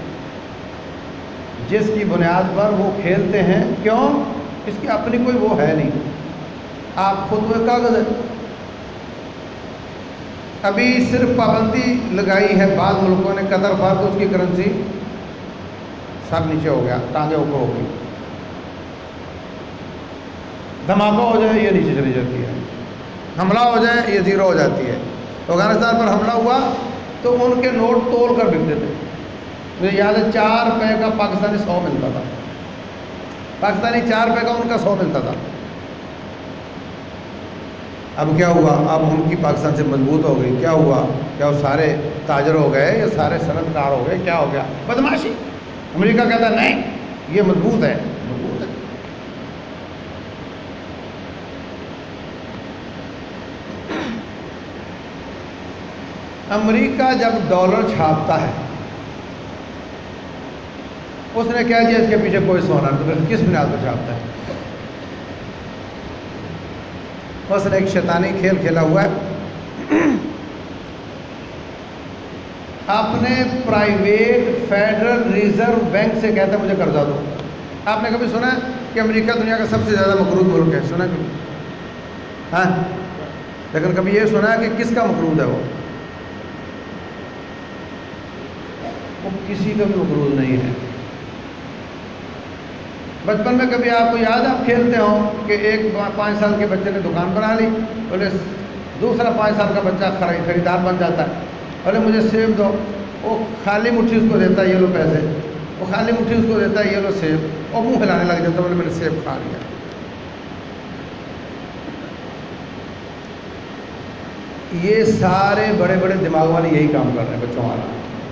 جس کی بنیاد پر وہ کھیلتے ہیں. کیوں؟ اس کی اپنی کوئی وہ ہے نہیں، آپ خود وہ کاغذ ہے. ابھی صرف پابندی لگائی ہے بعض ملکوں نے، قطر پر، تو اس کی کرنسی سر نیچے ہو گیا، ٹانگیں اوپر ہو گئی. دھماکہ ہو جائے یہ نیچے چلی جاتی ہے، حملہ ہو جائے یہ 0 ہو جاتی ہے. افغانستان پر حملہ ہوا تو ان کے نوٹ تول کر بکتے تھے. مجھے یاد ہے 4 روپے کا پاکستانی 100 ملتا تھا، پاکستانی 4 روپے کا ان کا 100 ملتا تھا. اب کیا ہوا؟ اب ان کی پاکستان سے مضبوط ہو گئی. کیا ہوا؟ کیا وہ سارے تاجر ہو گئے یا سارے صنعت کار ہو گئے؟ کیا ہو گیا؟ بدماشی. امریکہ کہتا ہے نہیں یہ مضبوط ہے. مضبوط ہے. امریکہ جب ڈالر چھاپتا ہے، اس نے کہہ دیا اس کے پیچھے کوئی سونا نہیں، تو پھر کس بنیاد پر چھاپتا ہے؟ اس نے ایک شیطانی کھیل کھیلا ہوا ہے، اپنے پرائیویٹ فیڈرل ریزرو بینک سے کہتا ہے مجھے قرضہ دو. آپ نے کبھی سنا ہے کہ امریکہ دنیا کا سب سے زیادہ مقروض ملک ہے؟ سنا کبھی؟ ہاں، لیکن کبھی یہ سنا ہے کہ کس کا مقروض ہے وہ کسی کا بھی مقروض نہیں ہے. بچپن میں کبھی آپ کو یاد ہے، آپ کھیلتے ہو کہ ایک 5 سال کے بچے نے دکان بنا لی، بولے دوسرا 5 سال کا بچہ خریدار بن جاتا ہے، بولے مجھے سیب دو، وہ خالی مٹھی اس کو دیتا ہے یہ لو پیسے، وہ خالی مٹھی اس کو دیتا ہے یہ لو سیب، اور منہ ہلانے لگ جاتا ہے، بولے میں نے سیب کھا لیا. یہ سارے بڑے بڑے دماغ والے یہی کام کر رہے ہیں بچوں والا.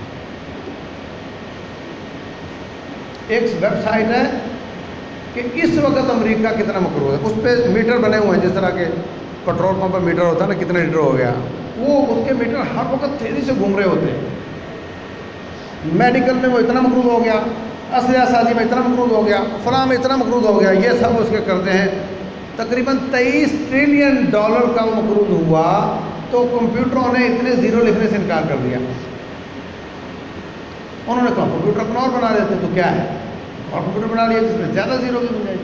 ایک ویب سائٹ ہے کہ اس وقت امریکہ کتنا مقروض ہے، اس پہ میٹر بنے ہوئے ہیں، جس طرح کے پیٹرول پمپ پر میٹر ہوتا ہے نا کتنے لیٹر ہو گیا، وہ اس کے میٹر ہر وقت تیزی سے گھوم رہے ہوتے ہیں. میڈیکل میں وہ اتنا مقروض ہو گیا، اسلحہ سازی میں اتنا مقروض ہو گیا، فلاں میں اتنا مقروض ہو گیا. یہ سب اس کے کرتے ہیں. تقریباً 23 ٹریلین ڈالر کا وہ مقروض ہوا، تو کمپیوٹروں نے اتنے زیرو لکھنے سے انکار کر دیا. انہوں نے کہا کمپیوٹر اپنا اور بنا دیتے تو کیا ہے، اور کمپیوٹر بنا لیا جس میں زیادہ زیرو کی گنجائش.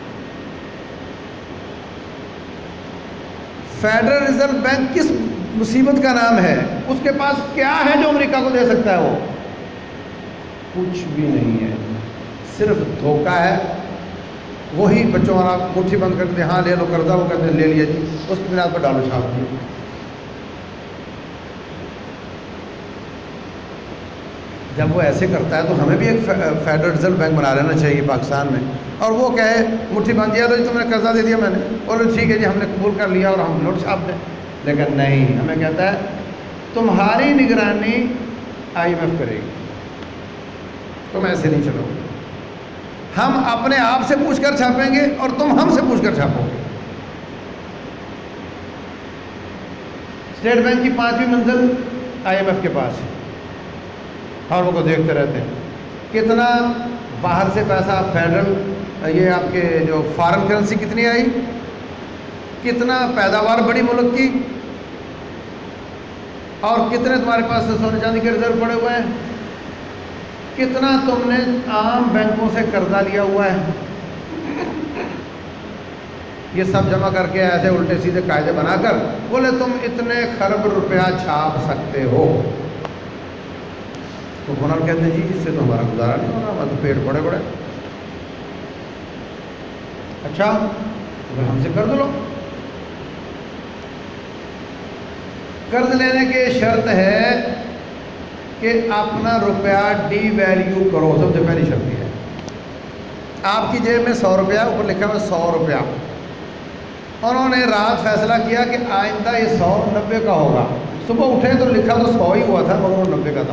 فیڈرل ریزرو بینک کس مصیبت کا نام ہے؟ اس کے پاس کیا ہے جو امریکہ کو دے سکتا ہے؟ وہ کچھ بھی نہیں ہے، صرف دھوکہ ہے. وہی بچوں والا مٹھی بند کرتے ہیں، ہاں لے لو قرضہ، وہ کہتے ہیں لے لیا جی، اس کی بنیاد پر ڈالر چھاپ دیے. جب وہ ایسے کرتا ہے تو ہمیں بھی ایک فیڈرل ریزرو بینک بنا لینا چاہیے پاکستان میں، اور وہ کہے مٹھی بند دیا تو جی تم نے قرضہ دے دیا میں نے، اور ٹھیک ہے جی ہم نے قبول کر لیا اور ہم نوٹ چھاپ دیں. لیکن نہیں، ہمیں کہتا ہے تمہاری نگرانی IMF کرے گی، تم ایسے نہیں چلو گے، ہم اپنے آپ سے پوچھ کر چھاپیں گے اور تم ہم سے پوچھ کر چھاپو گے. اسٹیٹ بینک کی 5ویں منزل IMF کے پاس اور وہ کو دیکھتے رہتے ہیں کتنا باہر سے پیسہ فیڈرل یہ آپ کے جو فارن کرنسی کتنی آئی، کتنا پیداوار بڑی ملک کی، اور کتنے تمہارے پاس سونے چاندی کے ریزرو پڑے ہوئے ہیں، کتنا تم نے عام بینکوں سے قرضہ لیا ہوا ہے، یہ سب جمع کر کے ایسے الٹے سیدھے قاعدے بنا کر بولے تم اتنے خرب روپیہ چھاپ سکتے ہو۔ تو ہنر کہتے ہیں جی اس سے تو ہمارا گزارا نہیں ہوگا، ہمارے تو پیٹ بڑے بڑے۔ اچھا پھر ہم سے قرض لو۔ قرض لینے کی شرط ہے کہ اپنا روپیہ ڈی ویلیو کرو، سب سے پہلی شرط یہ ہے۔ آپ کی جیب میں 100 روپیہ، اوپر لکھا ہوا 100 روپیہ، انہوں نے رات فیصلہ کیا کہ آئندہ یہ 100 90 کا ہوگا، صبح اٹھے تو لکھا تو 100 ہی ہوا تھا مگر وہ 90 کا تھا۔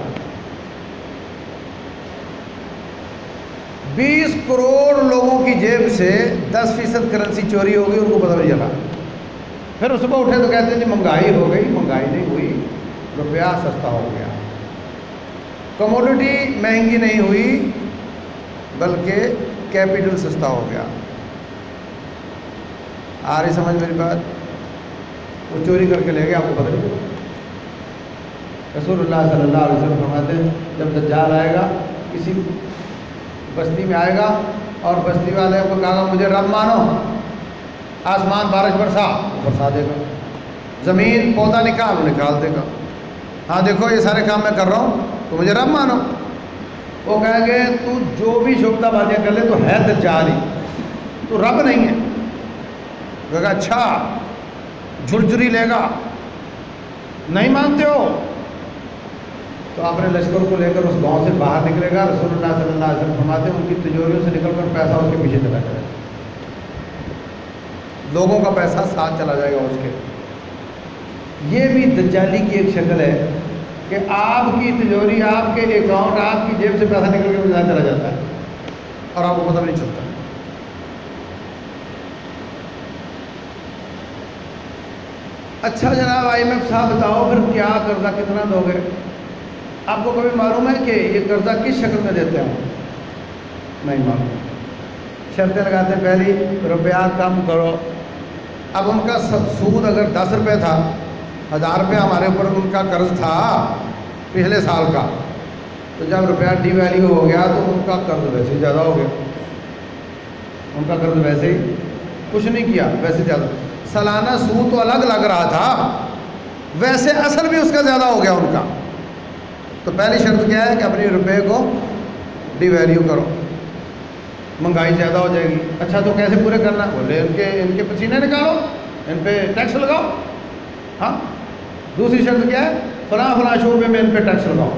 20 کروڑ لوگوں کی جیب سے 10% کرنسی چوری ہو گئی، ان کو پتہ نہیں چلا۔ پھر صبح اٹھے تو کہتے ہیں جی مہنگائی ہو گئی، مہنگائی نہیں ہوئی، روپیہ سستا ہو گیا، کموڈٹی مہنگی نہیں ہوئی بلکہ کیپٹل سستا ہو گیا۔ آ رہی سمجھ میری بات؟ وہ چوری کر کے لے گئے، آپ کو پتہ نہیں چلا۔ رسول اللہ صلی اللہ علیہ وسلم فرماتے ہیں جب دجال آئے گا کسی بستی میں آئے گا اور بستی والے کو کہا گا مجھے رب مانو، آسمان بارش برسا، وہ برسا دے گا، زمین پودا نکال، وہ نکال دے گا، ہاں دیکھو یہ سارے کام میں کر رہا ہوں تو مجھے رب مانو۔ وہ کہیں گے تو جو بھی شبدہ باتیں کر لے تو ہے دجال ہی، تو رب نہیں ہے۔ وہ کہا اچھا جھرجھری لے گا، نہیں مانتے ہو تو اپنے لشکر کو لے کر اس گاؤں سے باہر نکلے گا۔ رسول اللہ صلی اللہ علیہ وسلم فرماتے ہیں ان کی تجوریوں سے نکل کر پیسہ اس کے پیچھے چلا جائے گا، لوگوں کا پیسہ ساتھ چلا جائے گا اس کے۔ یہ بھی دجالی کی ایک شکل ہے کہ آپ کی تجوری، آپ کے اکاؤنٹ، آپ کی جیب سے پیسہ نکل کے جہاں چلا جاتا ہے اور آپ کو پتہ نہیں چلتا۔ اچھا جناب IMF صاحب بتاؤ پھر کیا قرضہ کتنا دو گے؟ آپ کو کبھی معلوم ہے کہ یہ قرضہ کس شکل میں دیتے ہیں؟ نہیں معلوم۔ شرطیں لگاتے ہیں پہلی روپیہ کم کرو۔ اب ان کا سود اگر 10 روپے تھا، 1000 روپیہ ہمارے اوپر ان کا قرض تھا پچھلے سال کا، تو جب روپیہ ڈی ویلیو ہو گیا تو ان کا قرض ویسے ہی زیادہ ہو گیا، ان کا قرض ویسے ہی کچھ نہیں کیا، ویسے زیادہ، سالانہ سود تو الگ لگ رہا تھا، ویسے اصل بھی اس کا زیادہ ہو گیا ان کا۔ تو پہلی شرط کیا ہے کہ اپنے روپے کو ڈی ویلیو کرو، مہنگائی زیادہ ہو جائے گی۔ اچھا تو کیسے پورے کرنا؟ بولے ان کے پسینے نکالو، ان پہ ٹیکس لگاؤ۔ ہاں دوسری شرط کیا ہے؟ فلاں فلاں شعبے میں ان پہ ٹیکس لگاؤ۔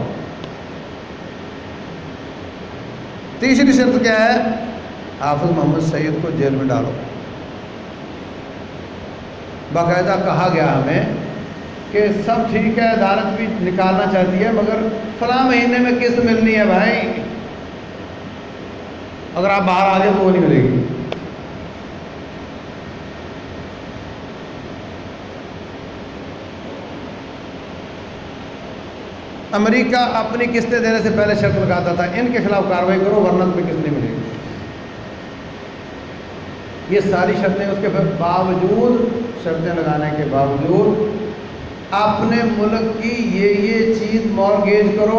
تیسری شرط کیا ہے؟ حافظ محمد سعید کو جیل میں ڈالو۔ باقاعدہ کہا گیا ہمیں کہ سب ٹھیک ہے، عدالت بھی نکالنا چاہتی ہے مگر فلاں مہینے میں قسط ملنی ہے بھائی، اگر آپ باہر آ جائے تو وہ نہیں ملے گی۔ امریکہ اپنی قسطیں دینے سے پہلے شرط لگاتا تھا ان کے خلاف کارروائی کرو ورنہ تمہیں قسط نہیں ملے گی۔ یہ ساری شرطیں اس کے باوجود، شرطیں لگانے کے باوجود اپنے ملک کی یہ چیز مورگیج کرو،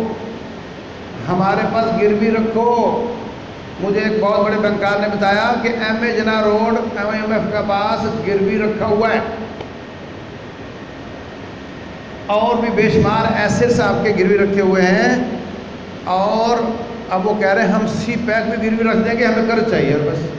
ہمارے پاس گروی رکھو۔ مجھے ایک بہت بڑے بینکار نے بتایا کہ M A Jinnah road IMF کے پاس گروی رکھا ہوا ہے، اور بھی بے شمار ایسے آپ کے گروی رکھے ہوئے ہیں، اور اب وہ کہہ رہے ہیں ہم سی پیک میں گروی رکھ دیں گے، ہمیں قرض چاہیے اور بس۔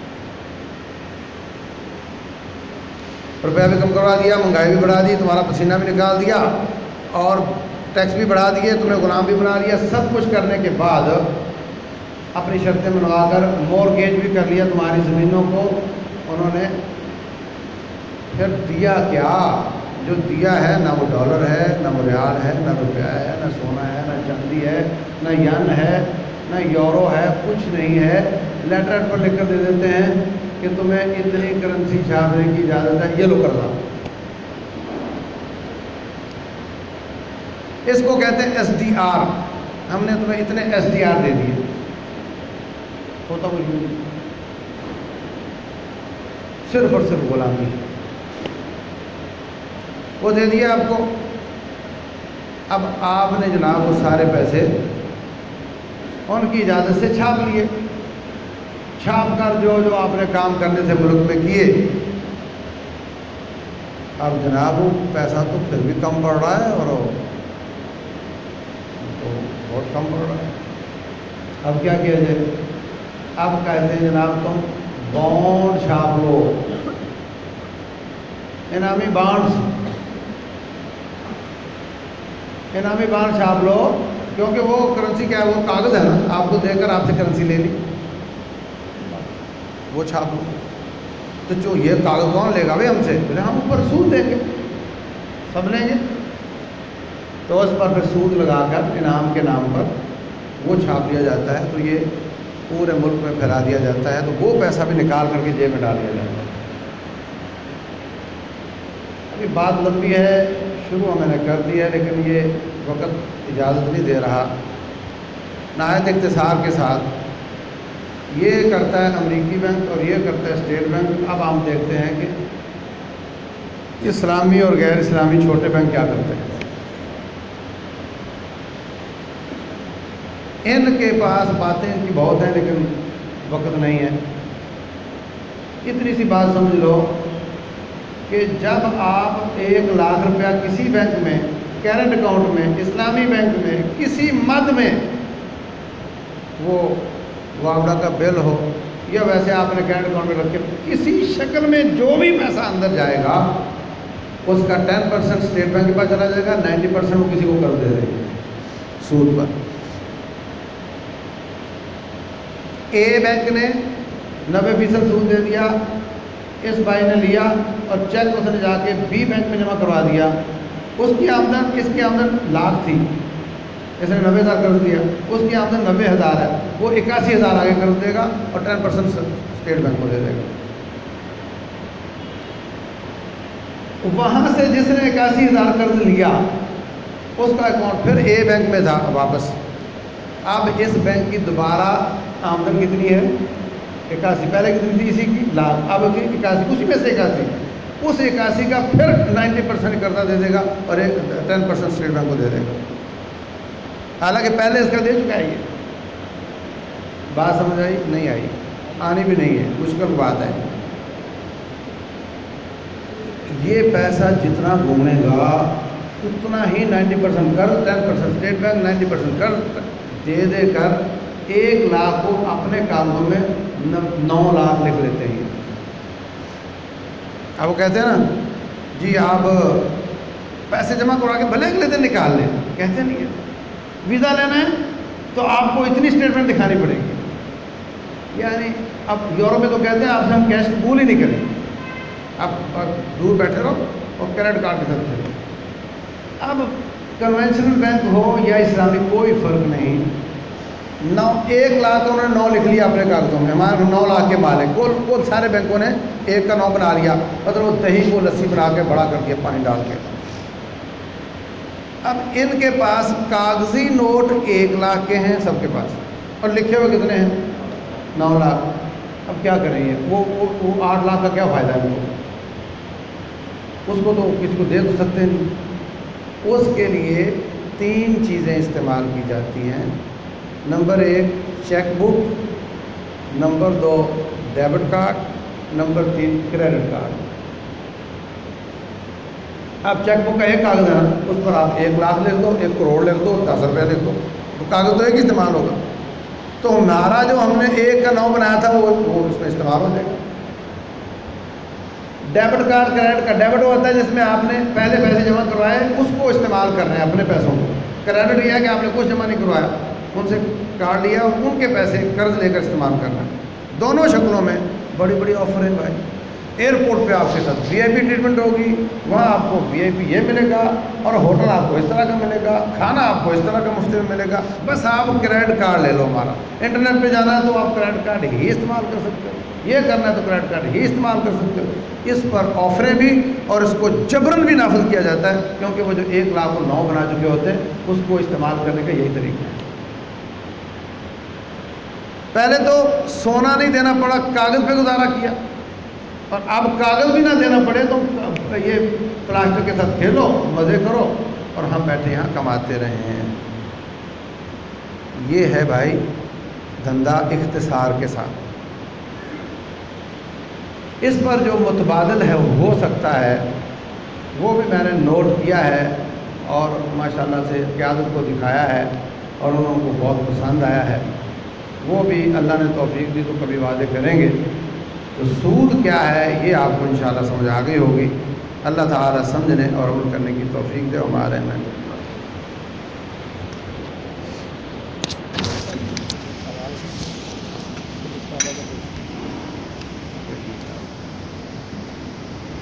روپیہ بھی کم کروا دیا، مہنگائی بھی بڑھا دی، تمہارا پسینہ بھی نکال دیا، اور ٹیکس بھی بڑھا دیے، تمہیں غلام بھی بنا دیا، سب کچھ کرنے کے بعد اپنی شرطیں منوا کر مورگیج بھی کر لیا تمہاری زمینوں کو انہوں نے۔ پھر دیا کیا؟ جو دیا ہے نہ وہ ڈالر ہے، نہ وہ ریال ہے، نہ روپیہ ہے، نہ سونا ہے، نہ چاندی ہے، نہ ین ہے، نہ یورو ہے، کچھ نہیں ہے۔ لیٹر پر لکھ کر دے دیتے ہیں کہ تمہیں اتنی کرنسی چھاپنے کی اجازت ہے، یہ لو قرضہ۔ اس کو کہتے ہیں ایس ڈی آر، ہم نے تمہیں اتنے ایس ڈی آر دے دیے، ہوتا کچھ نہیں، صرف اور صرف غلامی، وہ دے دیا آپ کو۔ اب آپ نے جناب وہ سارے پیسے ان کی اجازت سے چھاپ لیے، چھاپ کر جو جو آپ نے کام کرنے تھے ملک میں کیے۔ اب جناب وہ پیسہ تو پھر بھی کم پڑ رہا ہے، اور تو بہت کم پڑ رہا ہے۔ اب کیا کیا جائے؟ اب کہتے ہیں جناب تم بانڈ چھاپ لو، انعامی بانڈ، انعامی بانڈ چھاپ لو، کیونکہ وہ کرنسی کیا ہے، وہ کاغذ ہے نا، آپ کو دے کر آپ سے کرنسی لے لی، وہ چھاپ لو۔ تو جو یہ کاغذ کون لے گا بھائی ہم سے؟ بولے ہم اوپر سود دیں گے، سب لیں گے۔ تو اس پر پھر سود لگا کر انعام کے نام پر وہ چھاپ دیا جاتا ہے، تو یہ پورے ملک میں پھیلا دیا جاتا ہے، تو وہ پیسہ بھی نکال کر کے جیب میں ڈال دیا جاتا ہے۔ ابھی بات لمبی ہے، شروع میں نے کر دیا ہے، لیکن یہ وقت اجازت نہیں دے رہا۔ نہایت اختصار کے ساتھ یہ کرتا ہے امریکی بینک اور یہ کرتا ہے اسٹیٹ بینک۔ اب ہم دیکھتے ہیں کہ اسلامی اور غیر اسلامی چھوٹے بینک کیا کرتے ہیں۔ ان کے پاس باتیں ان کی بہت ہیں، لیکن وقت نہیں ہے۔ اتنی سی بات سمجھ لو کہ جب آپ 1,00,000 روپیہ کسی بینک میں کرنٹ اکاؤنٹ میں، اسلامی بینک میں، کسی مد میں، وہ معاملہ کا بل ہو یا ویسے آپ نے کرنٹ اکاؤنٹ میں رکھے، کسی شکل میں جو بھی پیسہ اندر جائے گا اس کا 10% اسٹیٹ بینک کے پاس چلا جائے گا، 90% وہ کسی کو قرض دے دے گا سود پر۔ اے بینک نے 90% سود دے دیا، اس بھائی نے لیا اور چیک اس نے جا کے بی بینک میں جمع کروا دیا، اس کی آمدن، اس کی آمدن 1,00,000 تھی، اس نے 90,000 قرض دیا، اس کی آمدن 90,000 ہے، وہ 81,000 آگے قرض دے گا اور 10% اسٹیٹ بینک کو دے دے گا۔ وہاں سے جس نے 81,000 قرض لیا اس کا اکاؤنٹ پھر اے بینک میں تھا واپس، اب اس بینک کی دوبارہ آمدن کتنی ہے؟ 81، پہلے کتنی تھی اسی کی؟ 1,00,000، اب 81، اسی میں سے 81، اس 81 کا پھر 90% قرضہ دے دے گا اور 10% اسٹیٹ بینک کو دے دے گا، حالانکہ پہلے اس کا دے چکا ہے۔ یہ بات سمجھ آئی؟ نہیں آئی؟ آنی بھی نہیں ہے، مشکل بات ہے۔ یہ پیسہ جتنا گھومے گا اتنا ہی 90% قرض، 10% اسٹیٹ بینک، 90% قرض دے دے کر 1,00,000 کو اپنے کاغذوں میں 9,00,000 لکھ لیتے ہیں۔ اب وہ کہتے ہیں نا جی آپ پیسے جمع کروا کے بھلے اگلے دن نکال لیں، کہتے نہیں ہیں ویزا لینا ہے تو آپ کو اتنی اسٹیٹمنٹ دکھانی پڑے گی، یعنی اب یورپ میں تو کہتے ہیں آپ سے ہم کیش قبول ہی نہیں کریں، آپ دور بیٹھے رہو اور کریڈٹ کارڈ کے ساتھ چلو۔ اب کنونشنل بینک ہو یا اسلامی کوئی فرق نہیں، 1,00,000 انہوں نے 9 لکھ لیا اپنے کاغذوں میں، ہمارے 9,00,000 کے مالک کو سارے بینکوں نے 1 کا 9 بنا لیا، مطلب وہ دہی کو لسی بنا کے بڑا کر دیا پانی ڈال کے۔ اب ان کے پاس کاغذی نوٹ 1,00,000 کے ہیں سب کے پاس، اور لکھے ہوئے کتنے ہیں؟ 9,00,000۔ اب کیا کریں گے؟ وہ 8,00,000 کا کیا فائدہ ہے ان کو؟ اس کو تو کسی کو دے تو سکتے نہیں۔ اس کے لیے 3 چیزیں استعمال کی جاتی ہیں۔ Number 1 cheque book, number 2 debit card, number 3 credit card. اب چیک بک کا ایک کاغذ ہے نا، اس پر آپ 1,00,000 لکھ دو، 1 کروڑ لکھ دو، 10 روپے لکھ دو، وہ کاغذ تو ایک ہی استعمال ہوگا۔ تو ہمارا جو ہم نے 1 کا 9 بنایا تھا وہ اس میں استعمال ہو جائے گا۔ ڈیبٹ کارڈ، کریڈٹ کا ڈیبٹ ہوتا ہے جس میں آپ نے پہلے پیسے جمع کروائے اس کو استعمال کرنا ہے اپنے پیسوں کو، کریڈٹ یہ ہے کہ آپ نے کچھ جمع نہیں کروایا، ان سے کارڈ لیا اور ان کے پیسے قرض لے کر استعمال کرنا ہے۔ دونوں شکلوں میں بڑی بڑی آفر ہے بھائی، एयरपोर्ट पे आपके साथ वीआईपी ट्रीटमेंट होगी, वहाँ आपको वीआईपी ये मिलेगा, और होटल आपको इस तरह का मिलेगा, खाना आपको इस तरह का मुफ्त में मिलेगा। बस आप क्रेडिट कार्ड ले लो हमारा। इंटरनेट पे जाना है तो आप क्रेडिट कार्ड ही इस्तेमाल कर सकते हो, ये करना है तो क्रेडिट कार्ड ही इस्तेमाल कर सकते हो। इस पर ऑफरें भी और इसको जबरन भी नाफिज किया जाता है, क्योंकि वो जो 1,09,000 बना चुके होते हैं उसको इस्तेमाल करने का यही तरीका है। पहले तो सोना नहीं देना पड़ा, कागज़ पे गुजारा किया, और अब कागज़ भी ना देना पड़े तो ये प्लास्टिक के साथ खेलो, मज़े करो, और हम बैठे यहाँ कमाते रहे हैं। ये है भाई धंधा इख्तिसार के साथ। इस पर जो मुतबादल है वो हो सकता है, वो भी मैंने नोट किया है और माशाल्लाह से क़यादत को दिखाया है और उनको बहुत पसंद आया है। वो भी अल्लाह ने तौफीक दी तो कभी वादे करेंगे। तो सूद क्या है ये आपको इंशाअल्लाह समझ आ गई होगी। अल्लाह ताला समझने और अमल करने की तौफीक दे हमारे में।